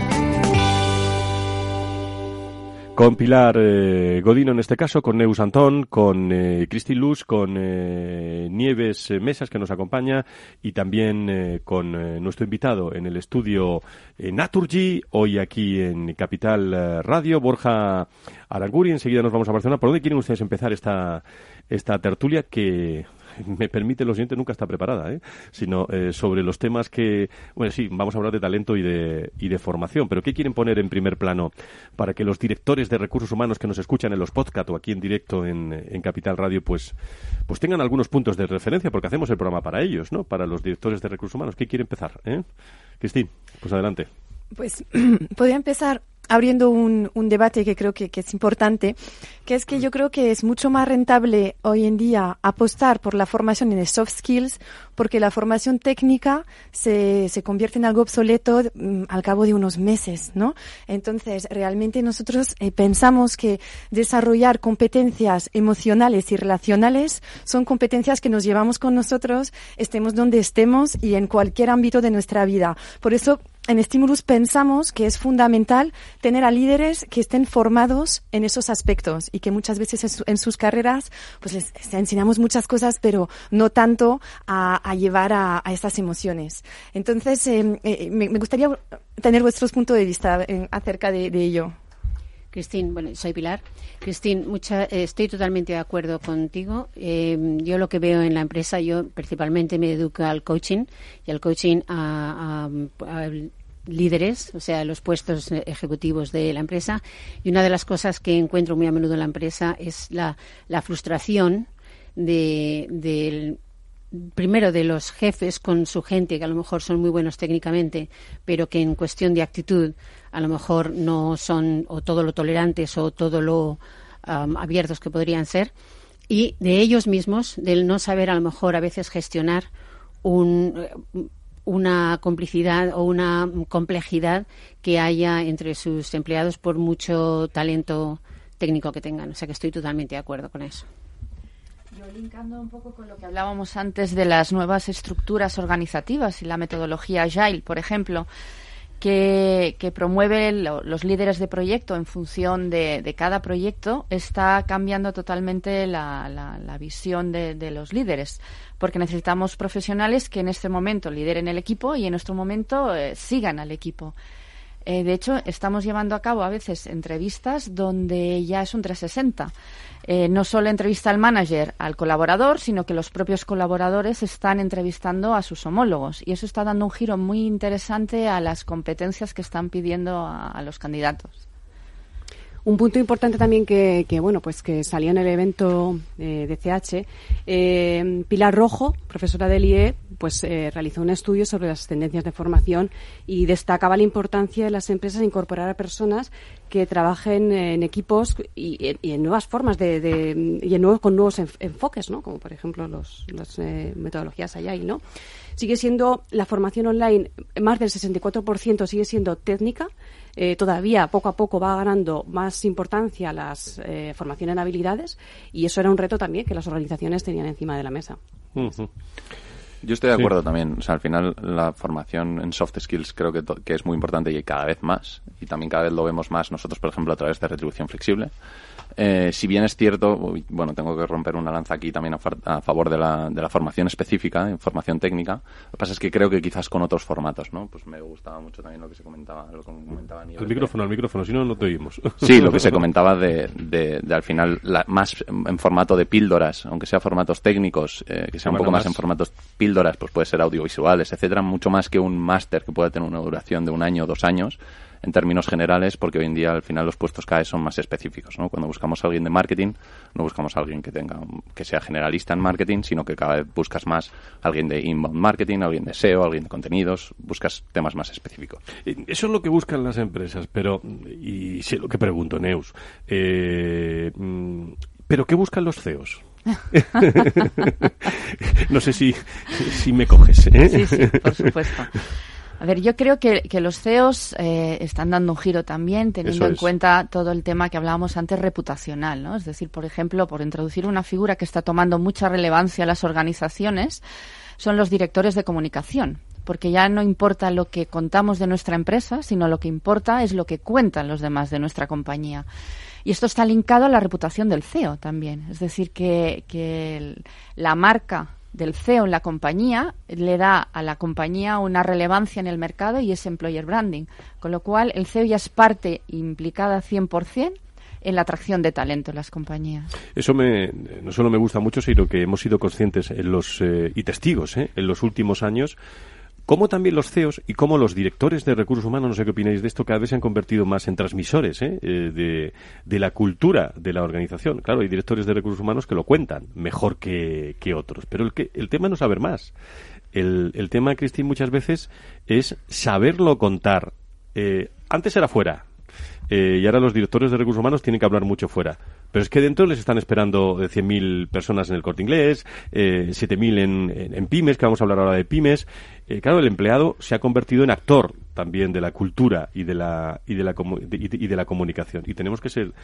Con Pilar Godino, en este caso, con Neus Antón, con Cristín Luz, con Nieves Mesas, que nos acompaña, y también con nuestro invitado en el estudio Naturgy, hoy aquí en Capital Radio, Borja Aranguri. Enseguida nos vamos a Barcelona. ¿Por dónde quieren ustedes empezar esta tertulia que, me permite lo siguiente, nunca está preparada, sino sobre los temas que, sí, vamos a hablar de talento y de formación, pero ¿qué quieren poner en primer plano para que los directores de recursos humanos que nos escuchan en los podcasts o aquí en directo en Capital Radio pues tengan algunos puntos de referencia, porque hacemos el programa para ellos, ¿no? Para los directores de recursos humanos. ¿Qué quiere empezar? Cristín, pues adelante. Pues podría empezar abriendo un debate que creo que es importante, que es que yo creo que es mucho más rentable hoy en día apostar por la formación en soft skills, porque la formación técnica se convierte en algo obsoleto al cabo de unos meses, ¿no? Entonces, realmente nosotros pensamos que desarrollar competencias emocionales y relacionales son competencias que nos llevamos con nosotros, estemos donde estemos y en cualquier ámbito de nuestra vida. Por eso, en Stimulus pensamos que es fundamental tener a líderes que estén formados en esos aspectos y que muchas veces en sus carreras pues les enseñamos muchas cosas, pero no tanto a llevar a estas emociones. Entonces, me gustaría tener vuestros puntos de vista acerca de ello. Cristín, soy Pilar. Cristín, estoy totalmente de acuerdo contigo. Yo lo que veo en la empresa, yo principalmente me educo al coaching y al coaching a líderes, o sea, los puestos ejecutivos de la empresa. Y una de las cosas que encuentro muy a menudo en la empresa es la frustración primero de los jefes con su gente, que a lo mejor son muy buenos técnicamente, pero que en cuestión de actitud a lo mejor no son o todo lo tolerantes o todo lo abiertos que podrían ser, y de ellos mismos, del no saber a lo mejor a veces gestionar una complicidad o una complejidad que haya entre sus empleados por mucho talento técnico que tengan. O sea que estoy totalmente de acuerdo con eso. Yo linkando un poco con lo que hablábamos antes de las nuevas estructuras organizativas y la metodología Agile, por ejemplo, que promueve los líderes de proyecto en función de cada proyecto, está cambiando totalmente la visión de los líderes, porque necesitamos profesionales que en este momento lideren el equipo y en otro momento sigan al equipo. De hecho, estamos llevando a cabo a veces entrevistas donde ya es un 360. no solo entrevista al manager al colaborador, sino que los propios colaboradores están entrevistando a sus homólogos. Y eso está dando un giro muy interesante a las competencias que están pidiendo a los candidatos. Un punto importante también que salió en el evento de CH, Pilar Rojo, profesora del IE, realizó un estudio sobre las tendencias de formación y destacaba la importancia de las empresas de incorporar a personas que trabajen en equipos y en nuevas formas con nuevos enfoques, ¿no? Como por ejemplo las metodologías Agile, ¿no? Sigue siendo la formación online, más del 64% sigue siendo técnica. Todavía poco a poco va ganando más importancia la formación en habilidades, y eso era un reto también que las organizaciones tenían encima de la mesa. Uh-huh. Yo estoy de acuerdo también. O sea, al final la formación en soft skills creo que es muy importante y cada vez más. Y también cada vez lo vemos más nosotros, por ejemplo, a través de retribución flexible. Si bien es cierto, tengo que romper una lanza aquí también a favor de la formación específica, en formación técnica. Lo que pasa es que creo que quizás con otros formatos, ¿no? Pues me gustaba mucho también lo que se comentaba, al micrófono, si no, no te oímos. Sí, lo que se comentaba de al final, más en formato de píldoras, aunque sea formatos técnicos, que sea un poco más en formatos píldoras, pues puede ser audiovisuales, etcétera, mucho más que un máster que pueda tener una duración de 1 año o 2 años, en términos generales, porque hoy en día al final los puestos cada vez son más específicos, ¿no? Cuando buscamos a alguien de marketing, no buscamos a alguien que sea generalista en marketing, sino que cada vez buscas más a alguien de inbound marketing, a alguien de SEO, a alguien de contenidos, buscas temas más específicos. Eso es lo que buscan las empresas, pero, y sé lo que pregunto, Neus, pero ¿qué buscan los CEOs? No sé si me coges, ¿eh? Sí, por supuesto. A ver, yo creo que los CEOs están dando un giro también, teniendo en cuenta todo el tema que hablábamos antes reputacional, ¿no? Es decir, por ejemplo, por introducir una figura que está tomando mucha relevancia en las organizaciones, son los directores de comunicación. Porque ya no importa lo que contamos de nuestra empresa, sino lo que importa es lo que cuentan los demás de nuestra compañía. Y esto está linkado a la reputación del CEO también. Es decir, que la marca del CEO en la compañía le da a la compañía una relevancia en el mercado y es employer branding. Con lo cual, el CEO ya es parte implicada 100% en la atracción de talento en las compañías. Eso no solo me gusta mucho, sino que hemos sido conscientes y testigos en los últimos años, cómo también los CEOs y cómo los directores de recursos humanos, no sé qué opináis de esto, cada vez se han convertido más en transmisores de la cultura de la organización. Claro, hay directores de recursos humanos que lo cuentan mejor que otros, pero el tema no es saber más. El tema, Cristín, muchas veces es saberlo contar. Antes era fuera. Y ahora los directores de recursos humanos tienen que hablar mucho fuera. Pero es que dentro les están esperando 100.000 personas en el Corte Inglés, 7.000 en pymes, que vamos a hablar ahora de pymes. Claro, el empleado se ha convertido en actor también de la cultura y de la comunicación. Y tenemos que ser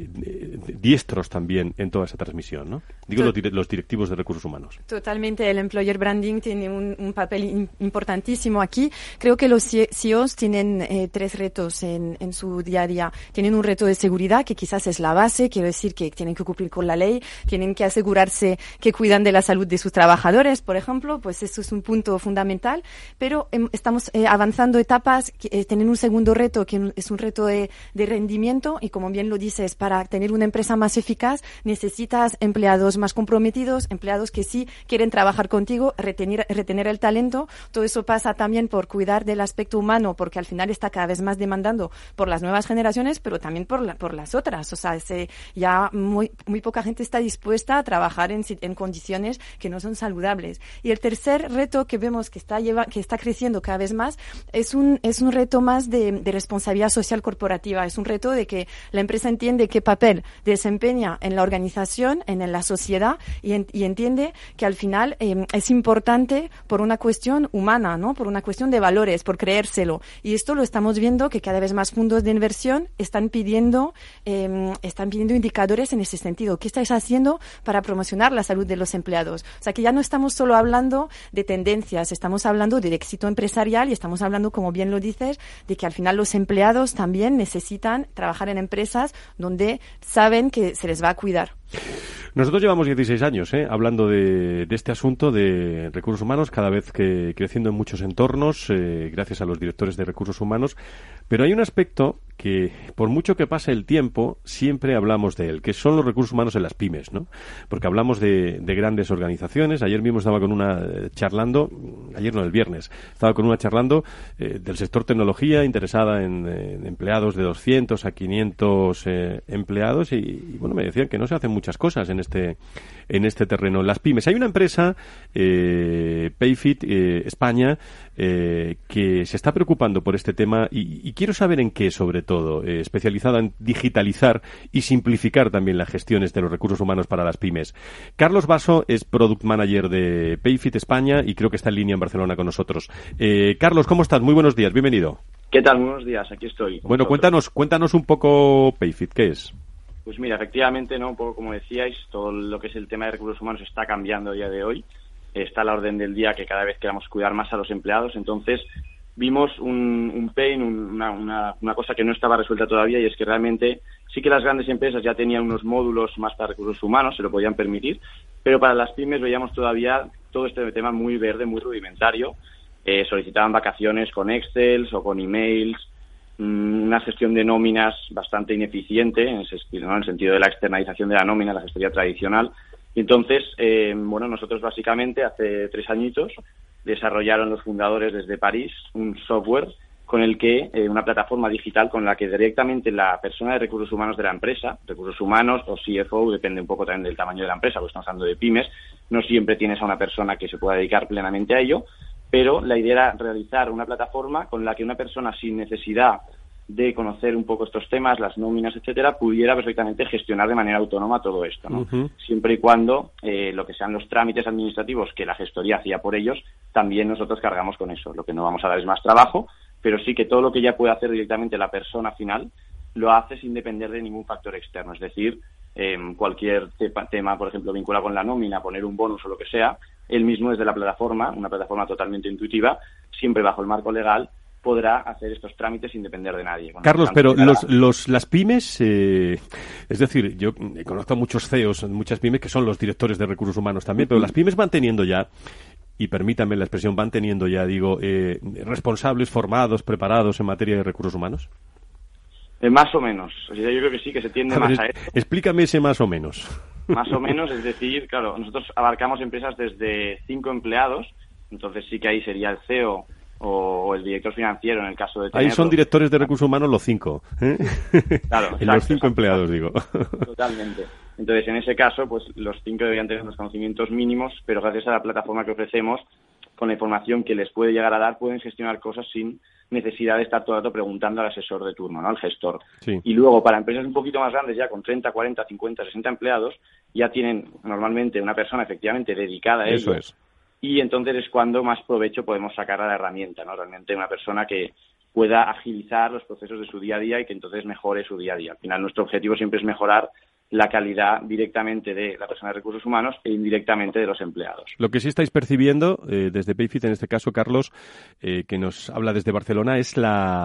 diestros también en toda esa transmisión, ¿no? Digo, los directivos de recursos humanos. Totalmente, el employer branding tiene un papel importantísimo aquí. Creo que los CEOs tienen 3 retos en su día a día. Tienen un reto de seguridad, que quizás es la base, quiero decir que tienen que cumplir con la ley, tienen que asegurarse que cuidan de la salud de sus trabajadores, por ejemplo, pues eso es un punto fundamental, pero estamos avanzando etapas, tienen un segundo reto, que es un reto de rendimiento, y como bien lo dices, para tener una empresa más eficaz necesitas empleados más comprometidos, empleados que sí quieren trabajar contigo, retener el talento. Todo eso pasa también por cuidar del aspecto humano, porque al final está cada vez más demandando por las nuevas generaciones, pero también por las otras. O sea, ya muy poca gente está dispuesta a trabajar en condiciones que no son saludables. Y el tercer reto que vemos que está creciendo cada vez más es un reto más de responsabilidad social corporativa. Es un reto de que la empresa entiende qué papel desempeña en la organización, en la sociedad, y entiende que al final es importante por una cuestión humana, ¿no? Por una cuestión de valores, por creérselo. Y esto lo estamos viendo, que cada vez más fondos de inversión están pidiendo indicadores en ese sentido. ¿Qué estáis haciendo para promocionar la salud de los empleados? O sea, que ya no estamos solo hablando de tendencias, estamos hablando de éxito empresarial, y estamos hablando, como bien lo dices, de que al final los empleados también necesitan trabajar en empresas donde saben que se les va a cuidar. Nosotros llevamos 16 años hablando de este asunto de recursos humanos, cada vez que creciendo en muchos entornos, gracias a los directores de recursos humanos, Pero hay un aspecto que, por mucho que pase el tiempo, siempre hablamos de él, que son los recursos humanos en las pymes, ¿no? Porque hablamos de grandes organizaciones. Ayer mismo estaba con una charlando, ayer no, el viernes, estaba con una charlando del sector tecnología, interesada en empleados de 200 a 500 empleados y, bueno, me decían que no se hacen muchas cosas en este terreno. Las pymes. Hay una empresa, Payfit España, que se está preocupando por este tema y quiero saber en qué, sobre todo, especializada en digitalizar y simplificar también las gestiones de los recursos humanos para las pymes. Carlos Basso es Product Manager de Payfit España y creo que está en línea en Barcelona con nosotros. Carlos, ¿cómo estás? Muy buenos días, bienvenido. ¿Qué tal? Buenos días, aquí estoy. Bueno, cuéntanos un poco Payfit, ¿qué es? Pues mira, efectivamente, ¿no? Un poco como decíais, todo lo que es el tema de recursos humanos está cambiando a día de hoy. Está a la orden del día que cada vez queramos cuidar más a los empleados. Entonces, vimos un pain, una cosa que no estaba resuelta todavía, y es que realmente sí que las grandes empresas ya tenían unos módulos más para recursos humanos, se lo podían permitir, pero para las pymes veíamos todavía todo este tema muy verde, muy rudimentario. Solicitaban vacaciones con Excel o con emails, una gestión de nóminas bastante ineficiente, en el sentido de la externalización de la nómina, la gestoría tradicional. Y entonces, nosotros básicamente hace 3 añitos desarrollaron los fundadores desde París un software con el que, una plataforma digital con la que directamente la persona de recursos humanos de la empresa, recursos humanos o CFO, depende un poco también del tamaño de la empresa, porque estamos hablando de pymes, no siempre tienes a una persona que se pueda dedicar plenamente a ello, pero la idea era realizar una plataforma con la que una persona sin necesidad de conocer un poco estos temas, las nóminas, etcétera, pudiera perfectamente gestionar de manera autónoma todo esto, ¿no? Uh-huh. Siempre y cuando lo que sean los trámites administrativos que la gestoría hacía por ellos, también nosotros cargamos con eso. Lo que no vamos a dar es más trabajo, pero sí que todo lo que ya puede hacer directamente la persona final lo hace sin depender de ningún factor externo. Es decir, cualquier tema, por ejemplo, vinculado con la nómina, poner un bonus o lo que sea, él mismo desde la plataforma, una plataforma totalmente intuitiva, siempre bajo el marco legal, podrá hacer estos trámites sin depender de nadie. Carlos, pero las pymes, es decir, yo conozco a muchos CEOs, muchas pymes que son los directores de recursos humanos también, pero las pymes van teniendo ya, y permítanme la expresión, van teniendo ya, responsables formados, preparados en materia de recursos humanos. Más o menos. O sea, yo creo que sí, que se tiende más a eso. Explícame ese más o menos. Más o menos, es decir, claro, nosotros abarcamos empresas desde 5 empleados, entonces sí que ahí sería el CEO o el director financiero en el caso de tenerlo. Ahí son directores de recursos humanos los 5, ¿eh? Claro, en los 5 empleados, digo. Totalmente. Entonces, en ese caso, pues los 5 deberían tener los conocimientos mínimos, pero gracias a la plataforma que ofrecemos, con la información que les puede llegar a dar, pueden gestionar cosas sin necesidad de estar todo el rato preguntando al asesor de turno, ¿no? Al gestor. Sí. Y luego, para empresas un poquito más grandes, ya con 30, 40, 50, 60 empleados, ya tienen normalmente una persona efectivamente dedicada a ello. Eso es. Y entonces es cuando más provecho podemos sacar a la herramienta, ¿no? Realmente una persona que pueda agilizar los procesos de su día a día y que entonces mejore su día a día. Al final nuestro objetivo siempre es mejorar la calidad directamente de la persona de recursos humanos e indirectamente de los empleados. Lo que sí estáis percibiendo desde Payfit, en este caso, Carlos, que nos habla desde Barcelona, es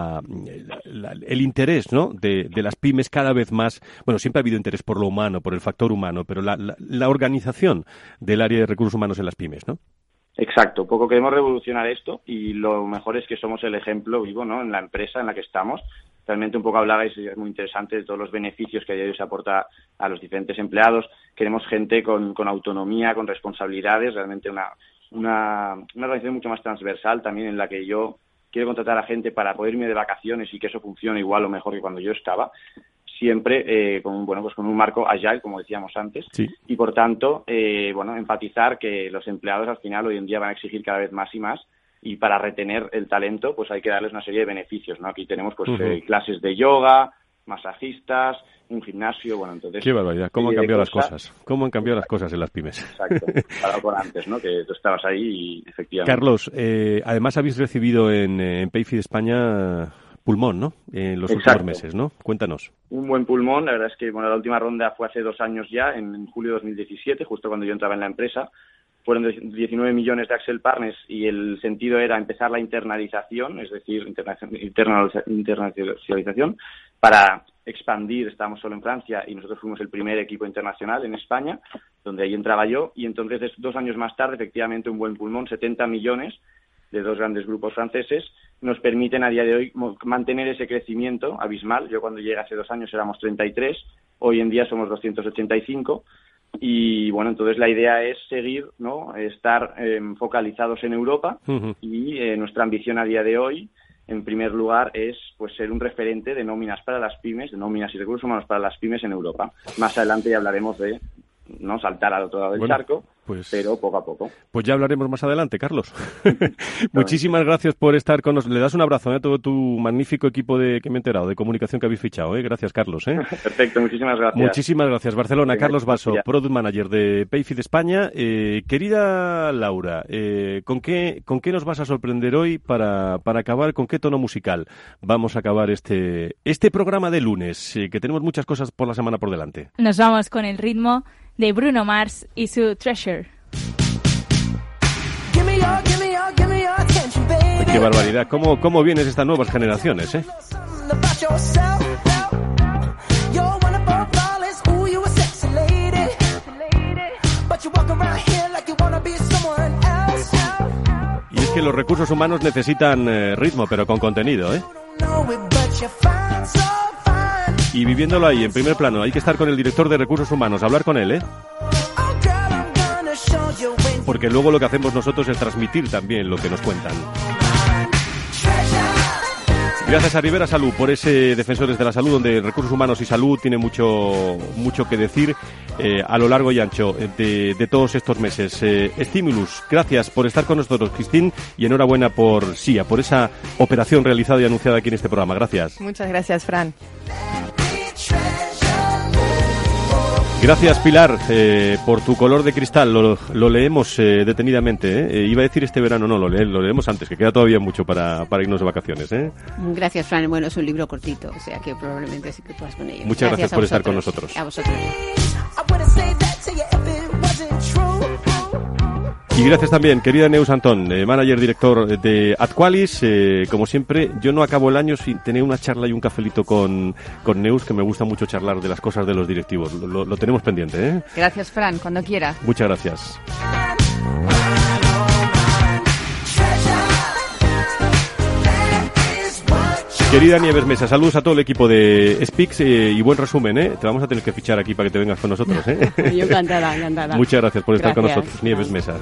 el interés, ¿no?, de las pymes cada vez más. Bueno, siempre ha habido interés por lo humano, por el factor humano, pero la organización del área de recursos humanos en las pymes, ¿no? Exacto, un poco queremos revolucionar esto y lo mejor es que somos el ejemplo vivo, ¿no?, en la empresa en la que estamos. Realmente un poco hablabais, y es muy interesante, de todos los beneficios que a día de hoy se aporta a los diferentes empleados. Queremos gente con autonomía, con responsabilidades, realmente una organización mucho más transversal también, en la que yo quiero contratar a gente para poder irme de vacaciones y que eso funcione igual o mejor que cuando yo estaba. Siempre con un marco agile, como decíamos antes, sí. Y por tanto, enfatizar que los empleados al final hoy en día van a exigir cada vez más y más, y para retener el talento pues hay que darles una serie de beneficios, ¿no? Aquí tenemos clases de yoga, masajistas, un gimnasio, entonces... Qué barbaridad, ¿cómo han cambiado las cosas? ¿Cómo han cambiado las cosas en las pymes? Exacto, para por antes, ¿no?, que tú estabas ahí y efectivamente... Carlos, además habéis recibido en Payfit España pulmón, ¿no?, en los últimos meses, ¿no? Cuéntanos. Un buen pulmón, la verdad es que la última ronda fue hace 2 años ya, en julio de 2017, justo cuando yo entraba en la empresa. Fueron 19 millones de Accel Partners y el sentido era empezar la internalización, es decir, internacionalización, para expandir. Estábamos solo en Francia y nosotros fuimos el primer equipo internacional en España, donde ahí entraba yo, y entonces 2 años más tarde, efectivamente, un buen pulmón, 70 millones de 2 grandes grupos franceses, nos permiten a día de hoy mantener ese crecimiento abismal. Yo cuando llegué hace 2 años éramos 33, hoy en día somos 285, y bueno, entonces la idea es seguir, ¿no?, estar focalizados en Europa, y nuestra ambición a día de hoy, en primer lugar, es pues ser un referente de nóminas para las pymes, de nóminas y recursos humanos para las pymes en Europa. Más adelante ya hablaremos de no saltar al otro lado del charco, pero poco a poco. Pues ya hablaremos más adelante, Carlos. Muchísimas gracias por estar con nosotros. Le das un abrazo a todo tu magnífico equipo que me he enterado, de comunicación que habéis fichado. Gracias, Carlos. Perfecto, muchísimas gracias. Muchísimas gracias. Barcelona, Carlos Basso, Product Manager de Payfit España. Querida Laura, ¿con qué nos vas a sorprender hoy para acabar? ¿Con qué tono musical vamos a acabar este programa de lunes? Que tenemos muchas cosas por la semana por delante. Nos vamos con el ritmo de Bruno Mars y su Treasure. Qué barbaridad, cómo vienes estas nuevas generaciones, Y es que los recursos humanos necesitan ritmo, pero con contenido, Y viviéndolo ahí, en primer plano, hay que estar con el director de recursos humanos, hablar con él, Porque luego lo que hacemos nosotros es transmitir también lo que nos cuentan. Gracias a Rivera Salud por ese Defensores de la Salud, donde recursos humanos y salud tiene mucho que decir a lo largo y ancho de todos estos meses. Stimulus, gracias por estar con nosotros, Cristín, y enhorabuena por SIA, por esa operación realizada y anunciada aquí en este programa. Gracias. Muchas gracias, Fran. Gracias, Pilar, por tu color de cristal. Lo leemos detenidamente. Iba a decir este verano, no, lo leemos antes, que queda todavía mucho para irnos de vacaciones. Gracias, Fran. Bueno, es un libro cortito, o sea que probablemente sí que puedas con ello. Muchas gracias por estar con nosotros. A vosotros. Y gracias también, querida Neus Antón, manager director de Adqualis. Como siempre, yo no acabo el año sin tener una charla y un cafelito con Neus, que me gusta mucho charlar de las cosas de los directivos. Lo tenemos pendiente, Gracias, Fran, cuando quiera. Muchas gracias. Querida Nieves Mesa, saludos a todo el equipo de Speaks y buen resumen, Te vamos a tener que fichar aquí para que te vengas con nosotros, Yo encantada. Muchas gracias por estar con nosotros, Nieves Mesa.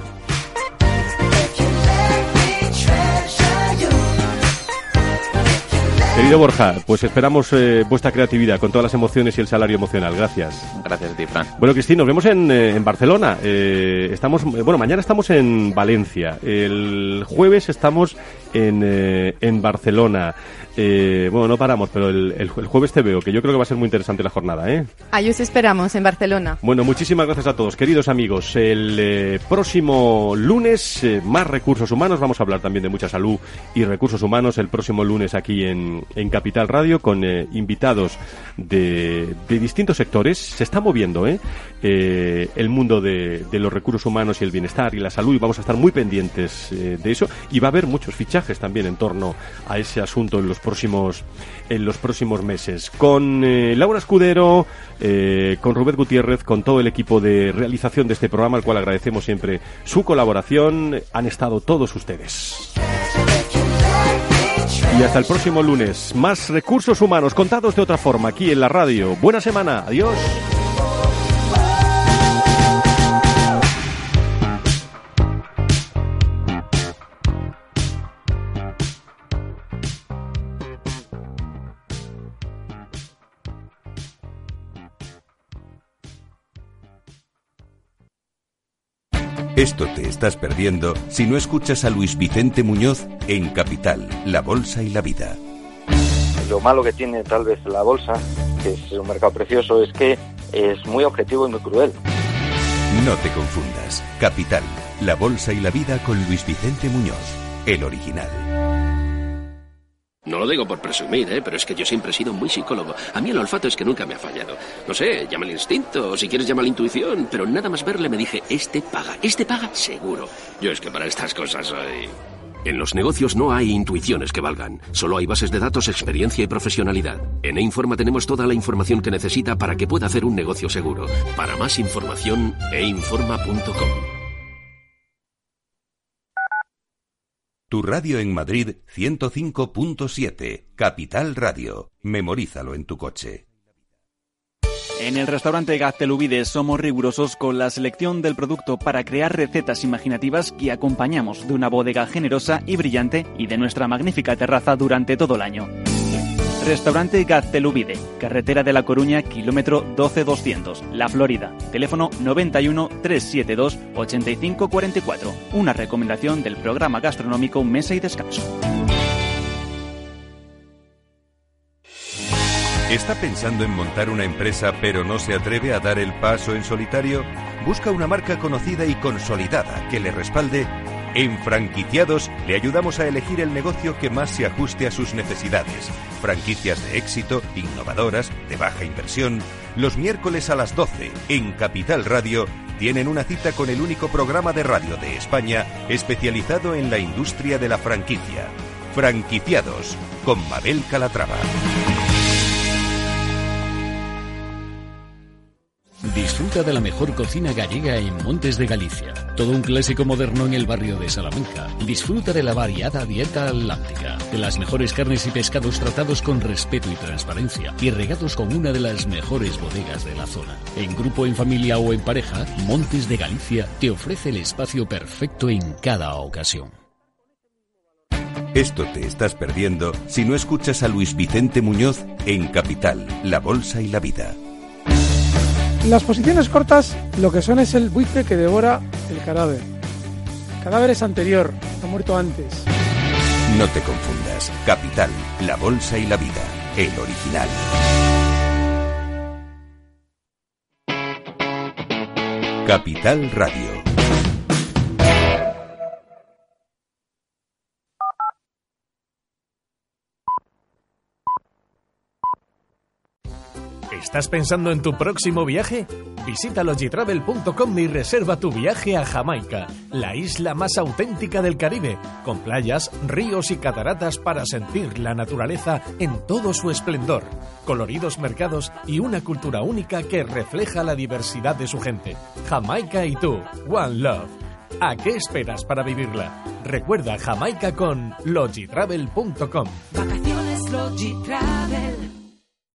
Querido Borja, pues esperamos vuestra creatividad con todas las emociones y el salario emocional. Gracias. Gracias a ti, Fran. Bueno, Cristín, nos vemos en Barcelona. Mañana estamos en Valencia. El jueves estamos en Barcelona. No paramos, pero el jueves te veo, que yo creo que va a ser muy interesante la jornada, Ahí os esperamos, en Barcelona. Bueno, muchísimas gracias a todos, queridos amigos. El próximo lunes, más recursos humanos. Vamos a hablar también de mucha salud y recursos humanos el próximo lunes aquí en Capital Radio, con invitados de distintos sectores. Se está moviendo el mundo de los recursos humanos y el bienestar y la salud, y vamos a estar muy pendientes de eso, y va a haber muchos fichajes también en torno a ese asunto en los próximos meses. Con Laura Escudero, con Rubén Gutiérrez, con todo el equipo de realización de este programa, al cual agradecemos siempre su colaboración. Han estado todos ustedes. Y hasta el próximo lunes, más recursos humanos contados de otra forma aquí en la radio. Buena semana, adiós. Esto te estás perdiendo si no escuchas a Luis Vicente Muñoz en Capital, La Bolsa y la Vida. Lo malo que tiene tal vez la bolsa, que es un mercado precioso, es que es muy objetivo y muy cruel. No te confundas. Capital, La Bolsa y la Vida con Luis Vicente Muñoz, el original. No lo digo por presumir, pero es que yo siempre he sido muy psicólogo. A mí el olfato es que nunca me ha fallado. No sé, llama el instinto, o si quieres llama la intuición, pero nada más verle me dije, este paga seguro. Yo es que para estas cosas soy... En los negocios no hay intuiciones que valgan. Solo hay bases de datos, experiencia y profesionalidad. En eInforma tenemos toda la información que necesita para que pueda hacer un negocio seguro. Para más información, einforma.com. Tu radio en Madrid 105.7. Capital Radio. Memorízalo en tu coche. En el restaurante Gaztelubides somos rigurosos con la selección del producto para crear recetas imaginativas que acompañamos de una bodega generosa y brillante y de nuestra magnífica terraza durante todo el año. Restaurante Gaztelubide, carretera de La Coruña, kilómetro 12200, La Florida. Teléfono 91 372 8544. Una recomendación del programa gastronómico Mesa y Descanso. ¿Está pensando en montar una empresa pero no se atreve a dar el paso en solitario? ¿Busca una marca conocida y consolidada que le respalde? En Franquiciados le ayudamos a elegir el negocio que más se ajuste a sus necesidades. Franquicias de éxito, innovadoras, de baja inversión. Los miércoles a las 12 en Capital Radio tienen una cita con el único programa de radio de España especializado en la industria de la franquicia. Franquiciados con Mabel Calatrava. Disfruta de la mejor cocina gallega en Montes de Galicia. Todo un clásico moderno en el barrio de Salamanca. Disfruta de la variada dieta atlántica, de las mejores carnes y pescados tratados con respeto y transparencia y regados con una de las mejores bodegas de la zona. En grupo, en familia o en pareja, Montes de Galicia te ofrece el espacio perfecto en cada ocasión. Esto te estás perdiendo si no escuchas a Luis Vicente Muñoz en Capital, La Bolsa y la Vida. Las posiciones cortas lo que son es el buitre que devora el cadáver. El cadáver es anterior, ha muerto antes. No te confundas. Capital, La Bolsa y la Vida. El original. Capital Radio. ¿Estás pensando en tu próximo viaje? Visita logitravel.com y reserva tu viaje a Jamaica, la isla más auténtica del Caribe, con playas, ríos y cataratas para sentir la naturaleza en todo su esplendor, coloridos mercados y una cultura única que refleja la diversidad de su gente. Jamaica y tú, One Love. ¿A qué esperas para vivirla? Recuerda Jamaica con logitravel.com. Vacaciones Logitravel.